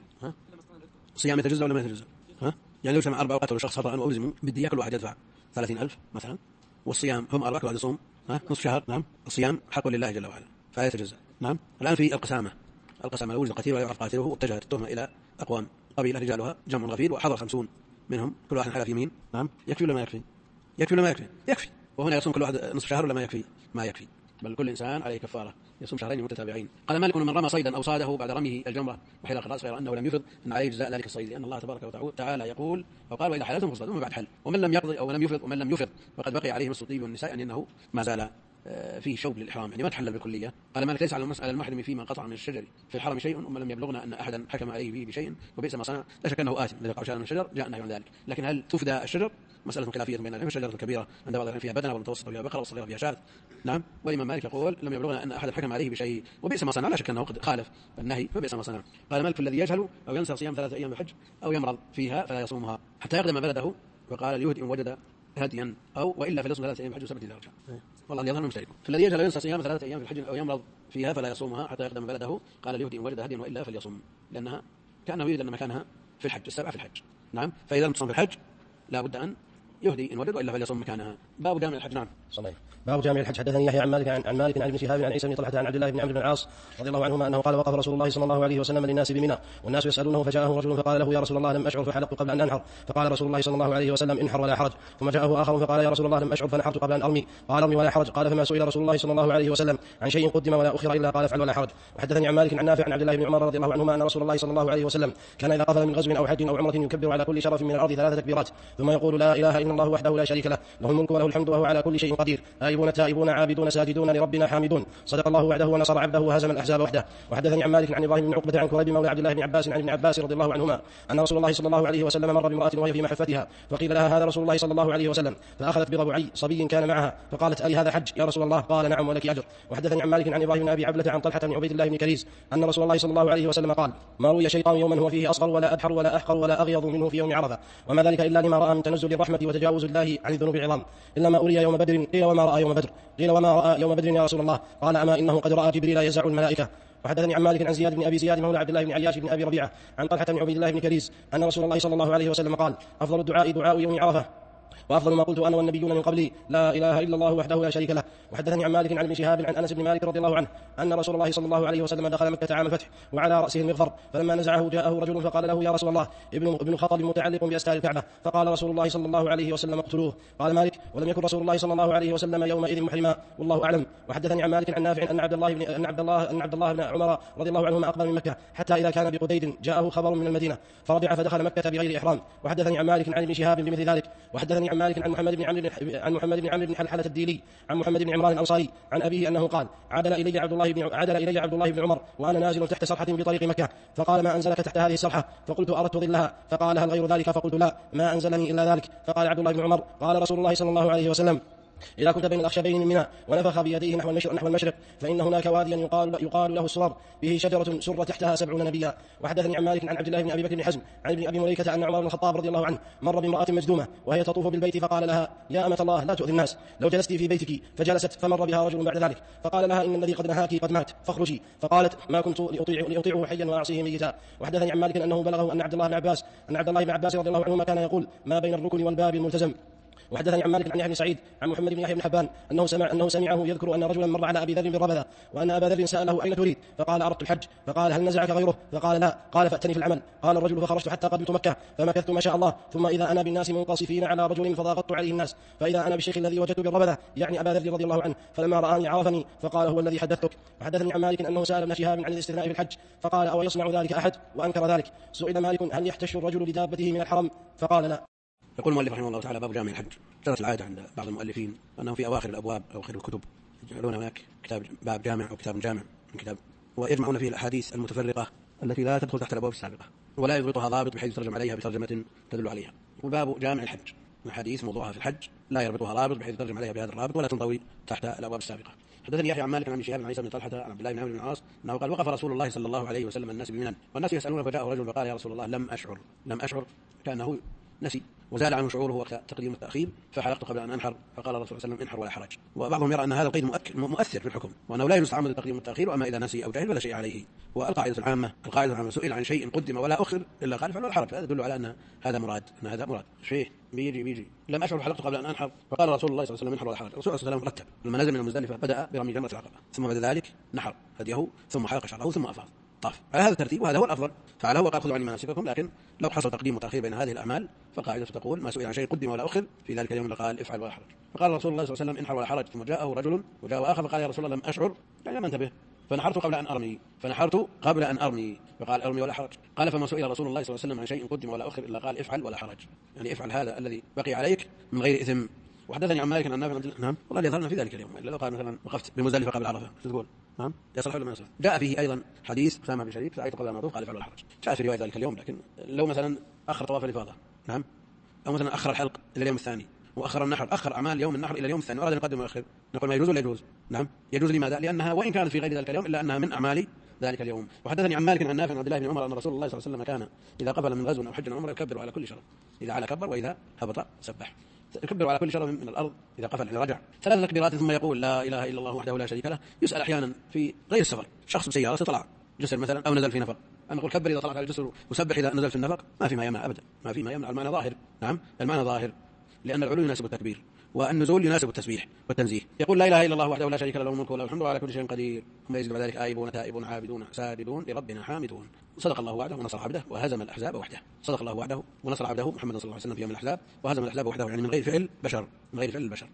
صيام يتجزأ ولا ما يتجزأ؟ يعني لو سمع 4 وقتلوا شخص خطأ وألزموا بالدية كل واحد يدفع 30,000 مثلا، والصيام هم 4 كل واحد يصوم نصف شهر. نعم الصيام حق لله جل وعلا فلا يتجزأ. نعم الآن في القسامة لو وجد قتيل ولا يعرف قاتله واتجهت التهمة إلى أقوام قبيلة رجالها جمع غفير وحضر 50 منهم كل واحد حلف يمين، نعم يكفي ولا ما يكفي؟ يكفي. وهنا يصوم كل واحد نصف شهر ولا ما يكفي؟ ما يكفي، بل كل إنسان عليه كفارة يصوم شهرين متتابعين. قال مالك من رمى صيدا أو صاده بعد رميه الجمرة وحلق الرأس غير أنه لم يفض أن عليه جزاء ذلك الصيد، لأن الله تبارك وتعالى يقول أو قال وإذا حللتم فاصطادوا بعد حل، ومن لم يقضي أو لم يفض ومن لم يفض فقد بقي عليه نصف الطيب والنساء، يعني أنه ما زال فيه شوب للإحرام، يعني ما تحلل بالكلية. قال مالك ليس على المحرم فيما قطع من الشجر في الحرم شيء، وما لم يبلغنا أن أحدا حكم عليه به بشيء وبئس ما صنع، لا شك أنه آثم الذي قطع شجرا من الشجر جاء النهي عن ذلك. لكن هل تفدى الشجر؟ مسألة خلافية بين العلماء. الشجرة الكبيرة عند بعض فيها بدنة والمتوسطة فيها بقرة والصغيرة فيها شاة. نعم والإمام مالك يقول لم يبلغنا أن أحدا حكم عليه بشيء وبئس ما صنع، لا شك أنه قد خالف النهي فبئس ما صنع. قال مالك الذي يجهل أو ينسى صيام 3 أيام الحج أو يمرض فيها فلا يصومها حتى يقدم بلده، وقال اليهود إن وجد هديا أو وإلا فليصوم 3 أيام الحج و7 إذا رجع. والله يظهر مشترك. فالذي يجهل ينسى صيام 3 أيام في الحج أو يمرض فيها فلا يصومها حتى يقدم بلده، قال اليهود إن وجد هديا وإلا فليصوم، لأنها كأنه يريد أن مكانها في الحج 7 في الحج. نعم فإذا لم تصوم في الحج لا بد أن يهدي إن وجد وإلا فليصوم مكانها. باب جامع الحج. نعم صحيح. باب جامع الحج. حدثني يحيى عن مالك عن ابن شهاب عن عيسى بن طلحة عن عبد الله بن عمرو بن العاص رضي الله عنهما أنه قال وقف رسول الله صلى الله عليه وسلم للناس بمنى والناس يسألونه، فجاءه رجل فقال له يا رسول الله لم أشعر فحلقت قبل أن أنحر، فقال رسول الله صلى الله عليه وسلم انحر ولا حرج. ثم جاءه آخر فقال يا رسول الله لم أشعر فنحرت قبل أن أرمي، قال ارمي ولا حرج. قال فما سئل رسول الله صلى الله عليه وسلم عن شيء قدم ولا أخر إلا قال افعل ولا حرج. وحدثني عن مالك عن نافع عن عبد الله بن عمر رضي الله عنهما أن رسول الله صلى الله عليه وسلم كان إذا قفل من غزو أو حج أو عمرة يكبر على كل شرف من الأرض 3 تكبيرات ثم يقول لا إله إلا الله وحده لا شريك له له الملك وله الحمد وهو على كل شيء قدير، آيبون تائبون عابدون ساجدون لربنا حامدون، صدق الله وعده ونصر عبده وهزم الأحزاب وحده. وحدثني عن مالك عن إبراهيم بن عقبة عن كريب مولى عبد الله بن عباس عن ابن عباس رضي الله عنهما أن رسول الله صلى الله عليه وسلم مر بامرأة وهي في محفتها فقيل لها هذا رسول الله صلى الله عليه وسلم، فأخذت بربعي صبي كان معها فقالت ألي هذا حج يا رسول الله؟ قال نعم ولك أجر. وحدثني عن مالك عن إبراهيم بن أبي عبلة عن طلحة بن عبيد الله بن كريز أن رسول الله صلى الله عليه وسلم قال ما روي شيطان يوما هو فيه أصغر ولا أدحر ولا أحقر ولا أغيض منه في يوم عرفة، وما ذلك إلا لما رأى من تنزل الرحمة وتجاوز الله عن الذنوب العظام، إلا ما أري يوم بدر. قيل وما رأى يوم بدر؟ قيل وما رأى يوم بدر يا رسول الله؟ قال أما إنه قد رأى جبريل يزع الملائكة. وحدثني عن مالك عن زياد بن أبي زياد مولى عبد الله بن عياش بن أبي ربيعة عن طلحة بن عبيد الله بن كريز أن رسول الله صلى الله عليه وسلم قال أفضل الدعاء دعاء يوم عرفة وأفضل ما قلت أنا والنبيون من قبلي لا إله إلا الله وحده لا شريك له. وحدثني عن مالك عن ابن شهاب عن أنس بن مالك رضي الله عنه أن رسول الله صلى الله عليه وسلم دخل مكة عام الفتح وعلى رأسه المغفر، فلما نزعه جاءه رجل فقال له يا رسول الله ابن خطب متعلق بأستار الكعبة، فقال رسول الله صلى الله عليه وسلم اقتلوه. قال مالك ولم يكن رسول الله صلى الله عليه وسلم يومئذ محرما والله أعلم. وحدثني عن مالك عن نافع أن عبد الله بن عمر رضي الله عنهما أقبل من مكة حتى إذا كان بقديد جاءه خبر من المدينة فرجع فدخل مكة بغير إحرام. وحدثني عن مالك عن ابن شهاب بمثل ذلك. وحدثني عن مالك عن محمد بن عمرو بن حلحلة الديلي عن محمد بن عمران الأنصاري عن أبيه أنه قال عدل إلي عبد الله بن عمر وأنا نازل تحت صرحة بطريق مكة فقال ما أنزلك تحت هذه الصرحة؟ فقلت أردت ظلها. فقال هل غير ذلك؟ فقلت لا ما أنزلني إلا ذلك. فقال عبد الله بن عمر قال رسول الله صلى الله عليه وسلم إذا كنت بين الأخشبين من منى ونفخ بيديه نحو المشرق فإن هناك واديا يقال له السرار به شجرة سر تحتها 70 نبيا. وحدثني عن مالك عن عبد الله بن أبي بكر بن حزم عن ابن أبي مليكة أن عمر بن الخطاب رضي الله عنه مر بامرأة مجذومة وهي تطوف بالبيت فقال لها يا أمة الله لا تؤذي الناس لو جلست في بيتك، فجلست فمر بها رجل بعد ذلك فقال لها إن الذي قد نهاك قد مات فاخرجي، فقالت ما كنت لأطيعه حيا وأعصيه ميتا. وحدثني عن مالك أنه بلغه أن عبد الله بن عباس رضي الله عنهما كان يقول ما بين الركن والباب الملتزم وحدثني عن مالك عن يحيى بن سعيد عن محمد بن يحيى بن حبان أنه سمعه يذكر أن رجلا مر على أبي ذر بالربذة وأن أبا ذر سأله أين تريد؟ فقال أردت الحج. فقال هل نزعك غيره؟ فقال لا. قال فأتني في العمل. قال الرجل فخرجت حتى قدمت مكة فمكثت ما شاء الله، ثم إذا أنا بالناس منقصفين على رجل فضاغطت عليه الناس، فإذا أنا بالشيخ الذي وجدت بالربذة يعني أبا ذر رضي الله عنه، فلما رآني عرفني فقال هو الذي حدثتك. وحدثني عن مالك أنه سأل ابن شهاب عن الاستثناء في الحج فقال أو يصنع ذلك أحد؟ وأنكر ذلك. سئل مالك هل يحتش الرجل بدابته من الحرم؟ فقال لا. يقول المؤلف رحمه الله تعالى باب جامع الحج. جرت العادة عند بعض المؤلفين أنه في أواخر الأبواب أو آخر الكتب يجعلون هناك كتاب باب جامع أو كتاب جامع من كتاب، ويجمعون فيه الأحاديث المتفرقة التي لا تدخل تحت الأبواب السابقة ولا يضبطها ضابط بحيث يترجم عليها بترجمة تدل عليها. وباب جامع الحج الحديث موضوعها في الحج لا يربطها ضابط بحيث يترجم عليها بهذا الرابط ولا تنطوي تحت الأبواب السابقة. حدثني يحيى عن مالك عن شهاب بن عيسى بن طلحة عن عبد الله بن عمرو بن العاص أنه قال وقف رسول الله صلى الله عليه وسلم الناس بمنى والناس يسألون فجاءه رجل فقال يا رسول الله لم أشعر كأنه نسي وزال عنه شعوره وقت تقديم والتأخير فحلقت قبل أن أنحر فقال الرسول صلى الله عليه وسلم انحر ولا حرج. وبعضهم يرى أن هذا القيد مؤثر في الحكم وأنه لا يجوز تعمد التقديم والتأخير، وأما إذا نسي أو جهل فلا شيء عليه. والقاعدة العامة سئل عن شيء قدم ولا أخر إلا قال فعل ولا حرج، هذا يدل على أن هذا مراد شيء بيجي لم أشعر حلقت قبل أن أنحر فقال رسول الله صلى الله عليه وسلم انحر ولا حرج. الرسول صلى الله عليه وسلم رتب لما نزل من المزدلفة بدأ برمي جمرة العقبة ثم بعد ذلك نحر هديه ثم حلق شعره ثم أفاض طاف على هذا الترتيب وهذا هو الأفضل. فعلى هو قال خذوا عني مناسككم، لكن لو حصل تقديم وتأخير بين هذه الأعمال فقاعدة تقول ما سئل عن شيء قدم ولا أخر في ذلك اليوم قال افعل ولا حرج. فقال رسول الله صلى الله عليه وسلم انحر ولا حرج، ثم جاءه رجل وجاء آخر فقال يا رسول الله لم أشعر يعني لم انتبه فنحرت قبل أن أرمي فقال أرمي ولا حرج. قال فما سئل رسول الله صلى الله عليه وسلم عن شيء قدم ولا أخر إلا قال افعل ولا حرج، يعني افعل هذا الذي بقي عليك من غير إثم. وحدثني عن مالك عن نافع نعم والله يظهرنا في ذلك اليوم إلا لو قال مثلا وقفت بمزدلفة قبل عرفة تقول نعم يصلح ولا ما يصلح. جاء فيه أيضا حديث أسامة بن شريك سعيت قبل أن أطوف قال افعل ولا حرج، جاء في رواية ذلك اليوم. لكن لو مثلا أخر طواف الإفاضة نعم أو مثلا أخر الحلق إلى اليوم الثاني وأخر النحر أخر أعمال يوم النحر إلى اليوم الثاني وأراد أن يقدم ويؤخر نقول ما يجوز ولا يجوز؟ نعم يجوز. لماذا؟ لأنها وإن كانت في غير ذلك اليوم إلا أنها من أعمال ذلك اليوم. وحدثني عن مالك عن نافع عن عبد الله بن عمر أن رسول الله صلى الله عليه وسلم كان إذا قبل من غزو أو حج أو عمرة يكبر على كل شرف، إذا على كبر وإذا هبط سبح، يكبر على كل شرف من الأرض إذا قفل إلى رجع 3 تكبيرات ثم يقول لا إله إلا الله وحده لا شريك له. يسأل أحيانا في غير السفر شخص بسيارة طلع جسر مثلا أو نزل في نفق أن نقول كبر إذا طلعت على الجسر وسبح إذا نزل في النفق، ما في ما يمنع أبدا، ما في ما يمنع. المعنى ظاهر نعم المعنى ظاهر لأن العلو يناسب التكبير والنزول يناسب التسبيح والتنزيه. يقول لا إله إلا الله وحده لا شريك له الملك وله الحمد وعلى كل شيء قدير، ثم يزيد بعد ذلك آيبون تائبون عابدون ساجدون لربنا حامدون. صدق الله وعده ونصر عبده وهزم الأحزاب وحده. صدق الله وعده ونصر عبده محمد صلى الله عليه وسلم في يوم الأحزاب وهزم الأحزاب وحده، يعني من غير فعل البشر.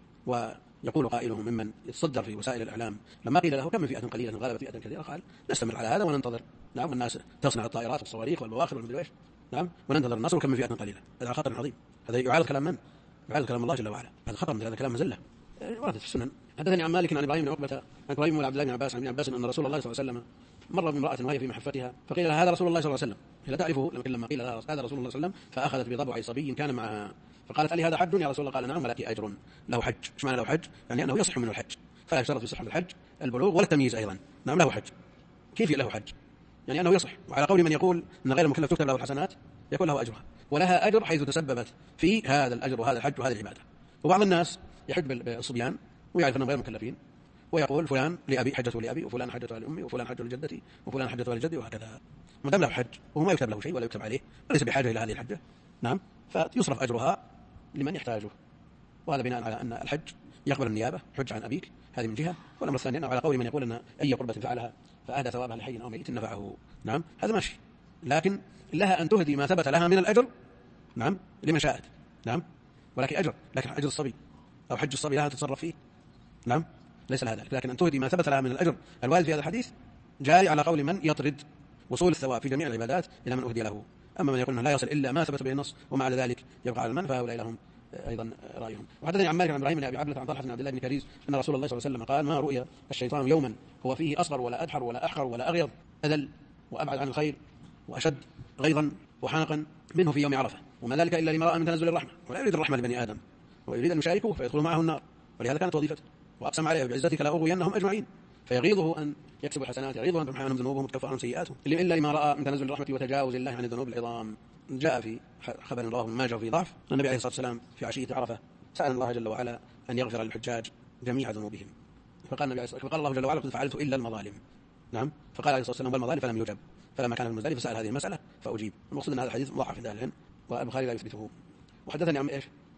ويقول قائلهم ممن يتصدر في وسائل الإعلام لما قيل له كم من فئة قليلة غلبت فئة كثيرة قال نستمر على هذا وننتظر. نعم الناس تصنع الطائرات والصواريخ والبواخر والمدري ايش نعم وننتظر النصر وكم من فئة قليلة. هذا خطر عظيم، هذا يعارض كلام من؟ يعارض كلام الله جل وعلا، هذا خطر، هذا كلام مزلة وردت في السنن. حدثني عن مالك عن ابراهيم بن عقبة عن كريم مولى عبد الله بن عباس عن ابن عباس ان رسول الله صلى الله عليه وسلم مر بامرأة وهي في محفتها فقيل لها هذا رسول الله صلى الله عليه وسلم، هي لا تعرفه، لكن لما قيل لها هذا رسول الله صلى الله عليه وسلم فأخذت بضبع صبي كان معها فقالت ألي هذا حج يا رسول الله؟ قال نعم ولك أجر له حج. ايش معنى له حج؟ يعني أنه يصح منه الحج، فلا يشترط في صحة الحج البلوغ ولا التمييز أيضا. نعم له حج. كيف له حج؟ يعني أنه يصح. وعلى قول من يقول أن غير المكلف تكتب له الحسنات يكون له أجرها ولها أجر حيث تسببت في هذا الأجر وهذا الحج وهذه العبادة. وبعض الناس يحج بالصبيان ويعرف أنهم غير مكلفين ويقول فلان لأبي حجته لأبي وفلان حجته لأمي وفلان حجته لجدتي وفلان حجته لجدي وهكذا، ما دام له حج وهو ما يكتب له شيء ولا يكتب عليه وليس بحاجة إلى هذه الحجة نعم فيصرف أجرها لمن يحتاجه. وهذا بناء على أن الحج يقبل النيابة حج عن أبيك، هذه من جهة. والأمر الثاني أنه على قول من يقول أن أي قربة فعلها فأهدى ثوابها لحي أو ميت نفعه نعم هذا ماشي، لكن لها أن تهدي ما ثبت لها من الأجر نعم لمن شاءت نعم ولكن أجر، لكن أجر الصبي أو حج الصبي لها تتصرف فيه نعم ليس لها ذلك، لكن أن تهدي ما ثبت لها من الأجر الوارد في هذا الحديث جاري على قول من يطرد وصول الثواب في جميع العبادات إلى من أهدي له. أما من يقول أنه لا يصل إلا ما ثبت به النص ومع ذلك يبقى على المن فهؤلاء لهم أيضا رأيهم. وحدثني عن مالك عن إبراهيم بن أبي عبلة عن طلحة بن عبد الله بن كريز أن رسول الله صلى الله عليه وسلم قال ما رؤي الشيطان يوما هو فيه أصغر ولا أدحر ولا أحقر ولا أغيض أذل وأبعد عن الخير وأشد غيظا وحنقا منه في يوم عرفة، وما ذلك إلا لما رأى من تنزل الرحمة، ولا يريد الرحمة لبني آدم ويريد أن يشاركه فيدخل معه النار، ولهذا كانت وظيفته وأقسم عليه بعزتك لا أغوينهم أجمعين، فيغيظه أن يكسب الحسنات يغيظه أن تمحى عنهم ذنوبهم وتكفر عنهم سيئاتهم إلا لما رأى من تنزل الرحمة وتجاوز الله عن الذنوب العظام. جاء في خبر رواه ابن ماجه في ضعف النبي عليه الصلاة والسلام في عشية عرفة سأل الله جل وعلا أن يغفر للحجاج جميع ذنوبهم، فقال الله جل وعلا قد فعلت إلا المظالم نعم، فقال عليه الصلاة والسلام والمظالم فلم يجب، فلما كان المزدلفة فسأل هذه المسألة فأجيب. المقصود أن هذا الحديث مضاعف عند أهل العلم والبخاري لا يثبته. وحدثني عن إيش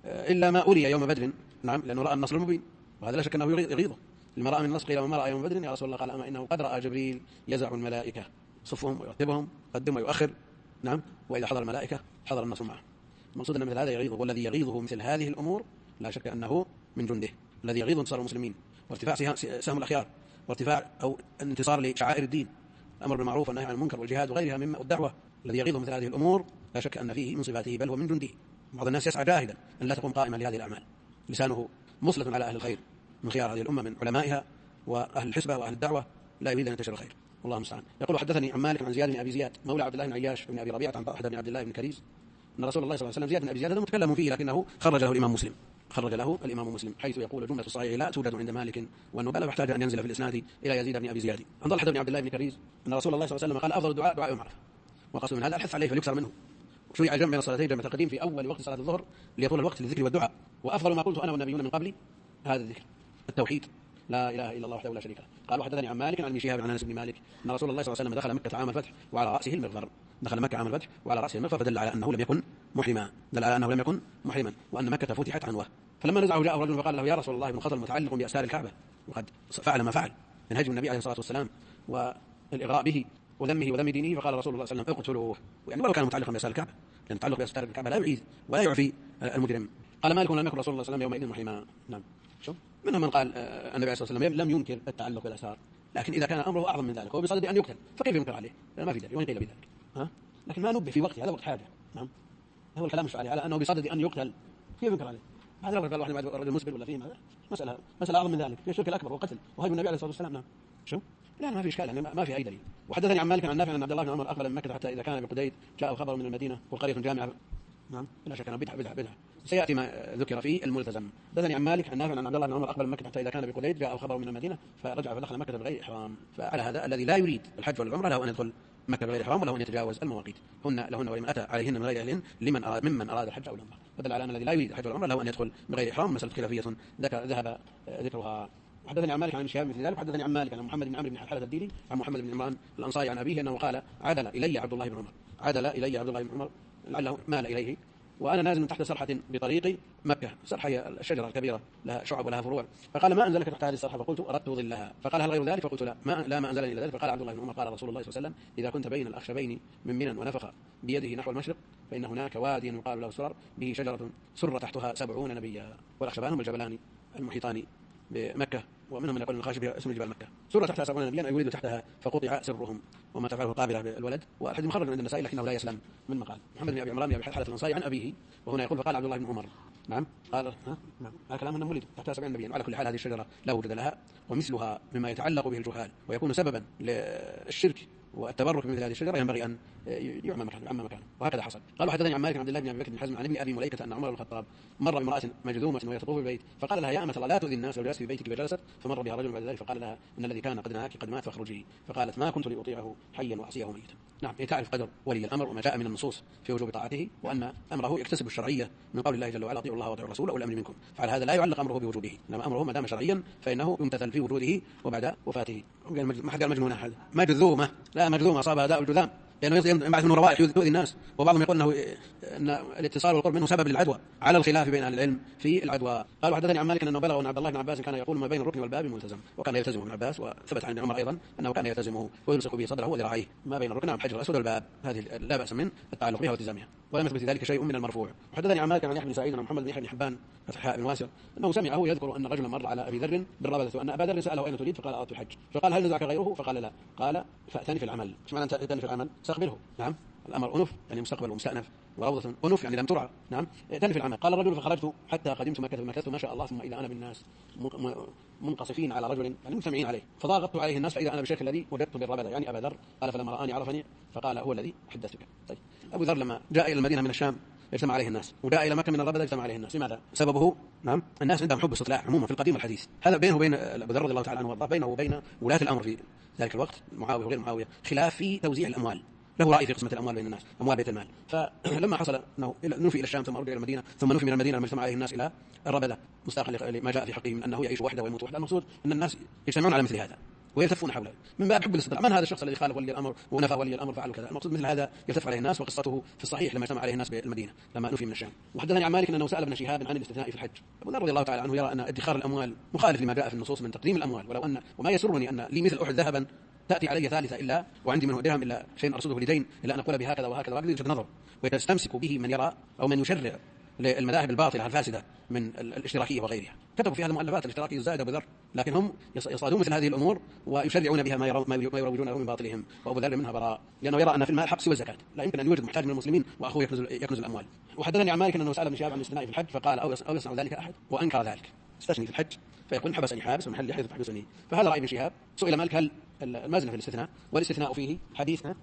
إلا ما أري يوم بدر، نعم، لأنه رأى النصر المبين، وهذا لا شك أنه يغيظه. لما رأى من النصر قيل وما رأى يوم بدر يا رسول الله؟ قال أما إنه قد رأى جبريل يزع الملائكة، صفهم ويرتبهم، يقدم ويؤخر، نعم، وإذا حضر الملائكة حضر النصر معه. المقصود أن مثل هذا يغيظه، والذي يغيظه مثل هذه الأمور لا شك أنه من جنده. الذي يغيظ انتصار المسلمين وارتفاع سهم الأخيار وارتفاع أو انتصار لشعائر الدين، الأمر بالمعروف والنهي عن المنكر والجهاد وغيرها مما والدعوة، الذي يغيظه مثل هذه الأمور لا شك أن فيه من صفاته، بل هو من جنده. بعض الناس يسعى جاهدا أن لا تقوم قائما لهذه الأعمال، لسانه مصلة على أهل الخير من خيار هذه الأمة من علمائها وأهل الحسبة وأهل الدعوة، لا يريد أن ينتشر الخير، والله المستعان. يقول حدثني عن مالك عن زياد بن أبي زياد مولى عبد الله بن عياش بن أبي ربيعة عن طلحة بن عبد الله بن كريز أن رسول الله صلى الله عليه وسلم، زياد بن أبي زياد هذا متكلم فيه لكنه خرج له الإمام مسلم حيث يقول جملة الصحيح لا توجد عند مالك والنبلاء، فاحتاج أن ينزل في الإسناد إلى يزيد بن أبي زياد عن طلحة بن عبد الله بن كريز أن رسول الله صلى الله عليه وسلم قال أفضل الدعاء دعاء يوم عرفة، وقصد من هذا الحث عليه فليكثر منه. وشرع جمع بين الصلاتين جمع تقديم في أول وقت صلاة الظهر ليطول الوقت للذكر والدعاء، وأفضل ما قلت أنا والنبيون من قبلي هذا الذكر التوحيد لا إله إلا الله وحده لا شريك له. قال وحدثني عن مالك عن ابن شهاب عن أنس بن مالك أن رسول الله صلى الله عليه وسلم دخل مكة عام الفتح وعلى رأسه المغفر، دخل مكة عام الفتح وعلى رأسه المغفر، فدل على أنه لم يكن محرما، وأن مكة فتحت عنوه. فلما نزعه جاءه رجل فقال له يا رسول الله ابن خطل متعلق بأسار الكعبة، وقد فعل ما فعل من هجم النبي عليه الصلاة والسلام والإغراء به وذمه وذم دينه، فقال رسول الله صلى الله عليه وسلم اقتلوه، يعني ولو كان متعلقا بأسار الكعبة، لأن التعلق بأسار الكعبة لا يعيد ولا يعفي المجرم. قال مالك لم يكن رسول الله صلى الله عليه وسلم يومئذ محرما. نعم، شوف منهم من قال النبي عليه الصلاة والسلام لم ينكر التعلق بالأسار، لكن إذا كان أمره أعظم من ذلك هو بصدد أن يقتل فكيف ينكر عليه؟ ما في دليل وين قيل بذلك، لكن ما نبه في وقته، هذا وقت حاجة. نعم، هو الكلام مش عليه على أنه بصدد أن يقتل كيف ينكر عليه؟ هذا لو قال واحد بعد رجل مسبل ولا فيه مسألة أعظم من ذلك، في الشرك الأكبر وقتل وهجم النبي عليه الصلاة والسلام. نعم، شو لا ما في إشكال، يعني ما في أي دليل. وحدثني عن مالك عن نافع أن عبد الله بن عمر أقبل من مكة حتى إذا كان بقديد جاء الخبر من المدينة والقرية جامعة. نعم، لا شك أنه بدعة سيأتي ما ذكر فيه الملتزم. حدثني عن مالك عن نافع أن عبد الله بن عمر أقبل من مكة حتى إذا كان بقديد جاء الخبر من المدينة فرجع فدخل مكة بغير إحرام. فعلى هذا الذي لا يريد الحج والعمرة له أن يدخل مكة بغير إحرام وله أن يتجاوز المواقيت، لهن ولمن أتى عليهن من غير أهلهن ممن أراد الحج أو العمرة، فدل على أن الذي لا يريد الحج والعمرة له أن يدخل بغير إحرام. مسألة خلافية ذهب ذكرها. حدثني عن مالك عن شهاب مثل ذلك. حدثني عن مالك عن محمد بن عمرو بن حالة الديلي عن محمد بن عمران الأنصاري عن أبيه أنه قال عدل إلي عبد الله بن عمر لعله مال إليه وأنا نازل من تحت سرحة بطريق مكة. سرحة هي الشجرة الكبيرة لها شعب ولها فروع، فقال ما أنزلك تحت هذه السرحة؟ فقلت أردت ظلها. فقال هل غير ذلك؟ فقلت لا ما أنزلني إلى ذلك. فقال عبد الله بن عمر قال رسول الله صلى الله عليه وسلم إذا كنت بين الأخشبين من منى ونفخ بيده نحو المشرق فإن هناك وادي يقال له سرر به شجرة سر تحتها 70 نبيا، والأخشبان هم الجبلان المحيطان بمكة، ومنهم من يقول الخاشب اسم جبال مكة. سورة تحتها 70 نبيا أي ولد تحتها فقطع سرهم وما تفعله قابلة بالولد. والحديث مخرج عند النسائي لكنه لا يسلم من مقال محمد بن أبي عمران بن أبي حالة الأنصاري عن أبيه، وهنا يقول فقال عبد الله بن عمر. نعم، قال هذا كلام أنه ولد تحتها 70 نبيا. وعلى كل حال هذه الشجرة لا وجود لها ومثلها مما يتعلق به الجهال ويكون سببا للشرك والتبرك بمثل هذه الشجرة ينبغي أن يعمى مكانه، وهكذا حصل. قال حدثني عن مالك عبد الله بن أبي بكر بن حزم عن ابن أبي مليكة أن عمر بن الخطاب مر بامرأة مجذومة وهي تطوف البيت فقال لها يا أمة الله لا تؤذي الناس، وجلست في بيتك فجلست فمر بها رجل بعد ذلك فقال لها إن الذي كان قد نهاك قد مات فاخرجي. فقالت ما كنت لأطيعه حيا وأعصيه ميتا. نعم، تعرف قدر ولي الأمر وما جاء من النصوص في وجوب طاعته وأن أمره يكتسب الشرعية من قول الله جل وعلا أطيعوا الله وأطيعوا الرسول أولي الأمر منكم. فعلى هذا لا يعلق أمره بوجوده، إنما أمره ما دام شرعيا فإنه يمتثل في وجوده وبعد وفاته. ما حد قال مجنونة، هذا مجذومة، لا مجذومة أصابها داء الجذام لأنه ينبعث منه روائح تؤذي الناس، وبعضهم يقول أن الاتصال والقرب منه سبب للعدوى على الخلاف بين أهل العلم في العدوى. قالوا حدثني عن مالك أنه بلغ أن عبد الله بن عباس كان يقول ما بين الركن والباب ملتزم، وكان يلتزمه ابن عباس، وثبت عن عمر أيضا أنه كان يلتزمه ويلصق به صدره وذراعيه ما بين الركن والحجر الأسود والباب، هذه لا بأس من التعلق بها والتزامها، ولم يثبت ذلك شيء من المرفوع. وحدثني عن مالك عن يحيى بن سعيد عن محمد بن يحيى بن حبان فتح بن واسع أنه سمعه يذكر أن رجلا مر على أبي ذر بالربذة وأن أبا ذر سأله أين تريد فقال أردت الحج، فقال هل نزعك غيره؟ فقال لا. قال فأتني في العمل. ايش معنى أتني في العمل؟ استقبله. نعم، الأمر أنف يعني مستقبل ومستأنف، وروضة أنف يعني لم ترعى. نعم، ائتني في العمل. قال الرجل فخرجت حتى قدمت مكة فمكثت ما شاء الله، ثم إذا أنا بالناس منقصفين على رجل يعني مجتمعين عليه، فضاغطت عليه الناس فإذا أنا بالشيخ الذي وجدت بالربذة يعني أبا ذر. قال فلما رآني عرفني فقال هو الذي حدثتك. طيب، أبو ذر لما جاء إلى المدينة من الشام اجتمع عليه الناس، وجاء إلى مكة من الربذة اجتمع عليه الناس. لماذا؟ سببه نعم الناس عندهم حب استطلاع عموما في القديم والحديث، هذا بينه وبين أبو ذر رضي الله تعالى عنه وارضاه، بينه وبين ولاة الأمر في ذلك الوقت معاوية وغير معاوية خلاف في توزيع الأموال، له رأي في قسمة الأموال بين الناس، أموال بيت المال. فلما حصل أنه نفي إلى الشام ثم رجع إلى المدينة ثم نفي من المدينة لما اجتمع عليه الناس إلى الربذة مستاقا لما جاء في حقه من أنه يعيش وحده ويموت وحده، المقصود أن الناس يجتمعون على مثل هذا ويلتفون حوله من باب حب الاستطلاع. من هذا الشخص الذي خالف ولي الامر ونفى ولي الامر فعل كذا؟ المقصود مثل هذا يلتف عليه الناس. وقصته في الصحيح لما اجتمع عليه الناس بالمدينه لما نفي من الشام. وحدثني عن مالك انه سال ابن شهاب عن الاستثناء في الحج. ابو ذر رضي الله تعالى عنه يرى ان ادخار الاموال مخالف لما جاء في النصوص من تقديم الاموال، ولو ان وما يسرني ان لي مثل احد ذهبا تاتي علي ثالثه الا وعندي منه درهم الا شيء ارصده لدين الا ان اقول بهكذا وهكذا وهكذا وجهه نظر. ويستمسك به من يرى او من يشرع للمذاهب الباطله الفاسده من الاشتراكيه وغيرها. كتبوا في هذه المؤلفات الاشتراكيه الزائده ابو ذر، لكن هم يصادون مثل هذه الامور ويشرعون بها ما يروجونه من باطلهم، وابو ذر منها براء، لانه يرى ان في المال حق سوى الزكاه، لا يمكن ان يوجد محتاج من المسلمين واخوه يكنز الاموال. وحدثني عن مالك انه سال ابن شهاب عن الاستثناء في الحج فقال او يصنع ذلك احد، وانكر ذلك. استثني في الحج فيقول حبسني حابس ومحل يحدث فحبسني. فهذا راي ابن شهاب. سئل مالك هل المازن في الاستثناء والاستثناء فيه حديثنا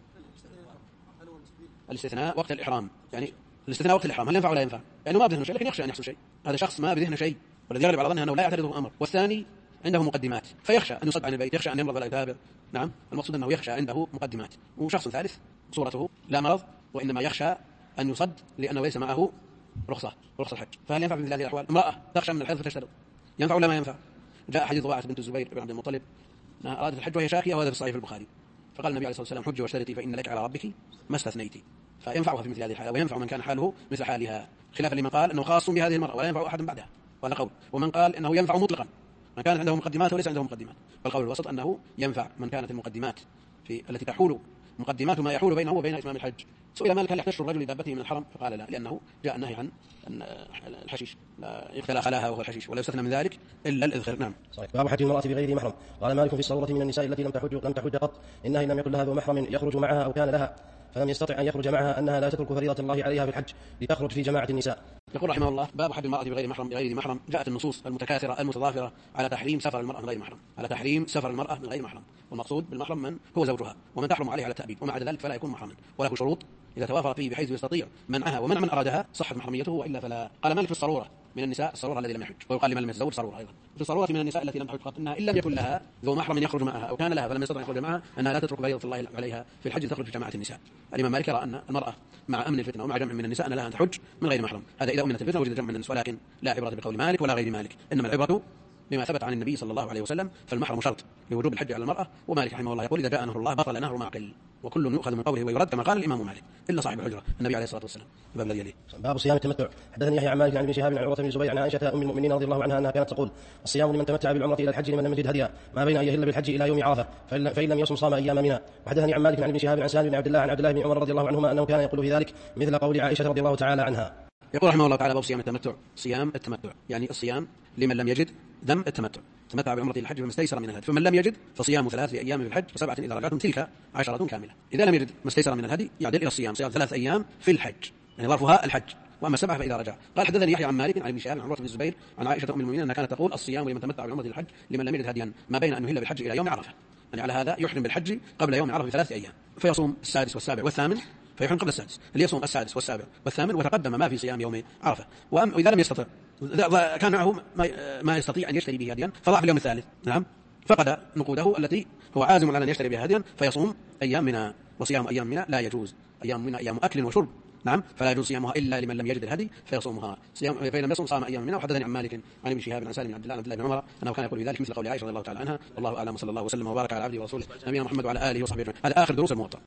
الاستثناء وقت الاحرام، يعني الاستثناء وقت الإحرام هل ينفع ولا ينفع؟ يعني ما بذهنه شيء لكن يخشى أن يحصل شيء. هذا شخص ما بذهنه شيء والذي يغلب على ظنه أنه لا يعترضه أمر، والثاني عنده مقدمات فيخشى أن يصد عن البيت، يخشى أن يمرض ولا يتابع. نعم، المقصود أنه يخشى عنده مقدمات. وشخص ثالث صورته لا مرض وإنما يخشى أن يصد لأنه ليس معه رخصة الحج. فهل ينفع في مثل هذه الأحوال؟ امرأة تخشى من الحيض فتشترط، ينفع ولا ما ينفع؟ جاء حديث ضواعة بنت الزبير بن عبد المطلب أرادت الحج وهي شاكية، وهذا في الصحيح في البخاري. فقال النبي عليه الصلاة والسلام حجي واشترطي فإن لك على ربك ما استثنيتي. فينفعها في مثل هذه الحالة، وينفع من كان حاله مثل حالها، خلافا لمن قال أنه خاص بهذه المرأة ولا ينفع أحد بعدها، وهذا قول. ومن قال أنه ينفع مطلقا من كانت عنده مقدمات وليس عنده مقدمات. والقول الوسط أنه ينفع من كانت المقدمات التي تحول مقدمات ما يحول بينه وبين إتمام الحج. سئل مالك هل يحتش الرجل لدابته من الحرم؟ فقال لا، لأنه جاء النهي عن الحشيش لا يختلى خلاها وهو الحشيش، ولا يستثنى من ذلك إلا الإذخر. نعم. صحيح. باب حج المرأة بغير محرم. قال مالك في الصورة من النساء التي لم تحج قط إنها لم يكن لها ذو محرم يخرج معها أو كان لها فلم يستطع أن يخرج معها أنها لا تترك فريضة الله عليها في الحج لتخرج في جماعة النساء. يقول رحمه الله باب حج المرأة بغير محرم. جاءت النصوص المتكاثرة المتضافرة على تحريم سفر المرأة من غير محرم، والمقصود بالمحرم من هو زوجها ومن تحرم عليه على التأبيد، ومع ذلك فلا يكون محرما، وله شروط إذا توافرت فيه بحيث يستطيع منعها ومنع من أرادها صحت محرميته، وإلا فلا. قال مالك في الصرورة من النساء، الصرورة الذي لم يحج، ويقال لمن لم يتزوج صرورة أيضا. في الصرورة من النساء التي لم تحج قط إنها إن لم يكن لها ذو محرم يخرج معها أو كان لها فلم يستطع يخرج معها أنها لا تترك فريضة الله عليها في الحج تخرج في جماعة النساء. الإمام مالك يرى أن المرأة مع أمن الفتنة ومع جمع من النساء أن لها أن تحج من غير محرم، هذا إذا أمنت الفتنة وجد جمع من النساء، ولكن لا عبرة بقول مالك ولا غير مالك، إنما العبرة بما ثبت عن النبي صلى الله عليه وسلم، فالمحرم شرط لوجوب الحج على المرأة. ومالك رحمه الله يقول إذا جاء نهر الله بطل نهر معقل، وكل يؤخذ من قوله ويرد كما قال الإمام مالك إلا صاحب الحجرة النبي عليه الصلاة والسلام. الباب الذي يليه باب صيام التمتع. حدثني يحيى عن مالك عن ابن شهاب عن عروة بن الزبير عن عائشة أم المؤمنين رضي الله عنها أنها كانت تقول الصيام لمن تمتع بالعمرة إلى الحج لمن لم يجد هديا ما بين أن يهل بالحج إلى يوم عرفة فإن لم يصم صام أيام منها. وحدثني عن مالك عن ابن شهاب عن سالم بن عبد الله عن عبد الله بن عمر رضي الله عنهما أنه كان يقول في ذلك مثل قول عائشة رضي الله تعالى عنها. يقول رحمه الله تعالى باب صيام التمتع. صيام التمتع يعني الصيام لمن لم يجد دم التمتع، تمتع بعمرة الحج فما استيسر من الهدي، فمن لم يجد فصيام 3 أيام في الحج و7 إذا رجعتم تلك 10 كاملة. إذا لم يجد ما استيسر من الهدي يعدل إلى صيام 3 أيام في الحج، يعني ظرفها الحج، وأما 7 فإذا رجع. قال حدثني يحيى عن مالك عن ابن شهاب عن عروة بن الزبير عن عائشة أم المؤمنين أنها كانت تقول الصيام لمن تمتع بعمرة الحج لمن لم يجد هديا ما بين أن يهل بالحج إلى يوم عرفة، يعني على هذا يحرم بالحج قبل يوم عرفة ب3 أيام، فيصوم السادس والسابع والثامن، فيحرم قبل السادس، اللي يصوم السادس والسابع والثامن وتقدم ما في صيام يوم عرفة. وإذا لم يستطع كان معه ما يستطيع أن يشتري به هديا فضاع في اليوم الثالث، نعم، فقد نقوده التي هو عازم على أن يشتري بها هديا فيصوم أيام منها. وصيام أيام منها لا يجوز، أيام منها أيام أكل وشرب، نعم، فلا يجوز صيامها إلا لمن لم يجد الهدي فيصومها. فإن لم يصوم صام أيام منها. وحدثني عن مالك عن ابن شهاب عن سالم بن عبد الله بن عمر أنه كان يقول في ذلك مثل قول عائشة رضي الله تعالى عنها. والله أعلم، صلى الله وسلم وبارك على عبده ورسوله نبينا محمد وعلى آله وصحبه أجمعين. هذا آخر دروس الموطأ.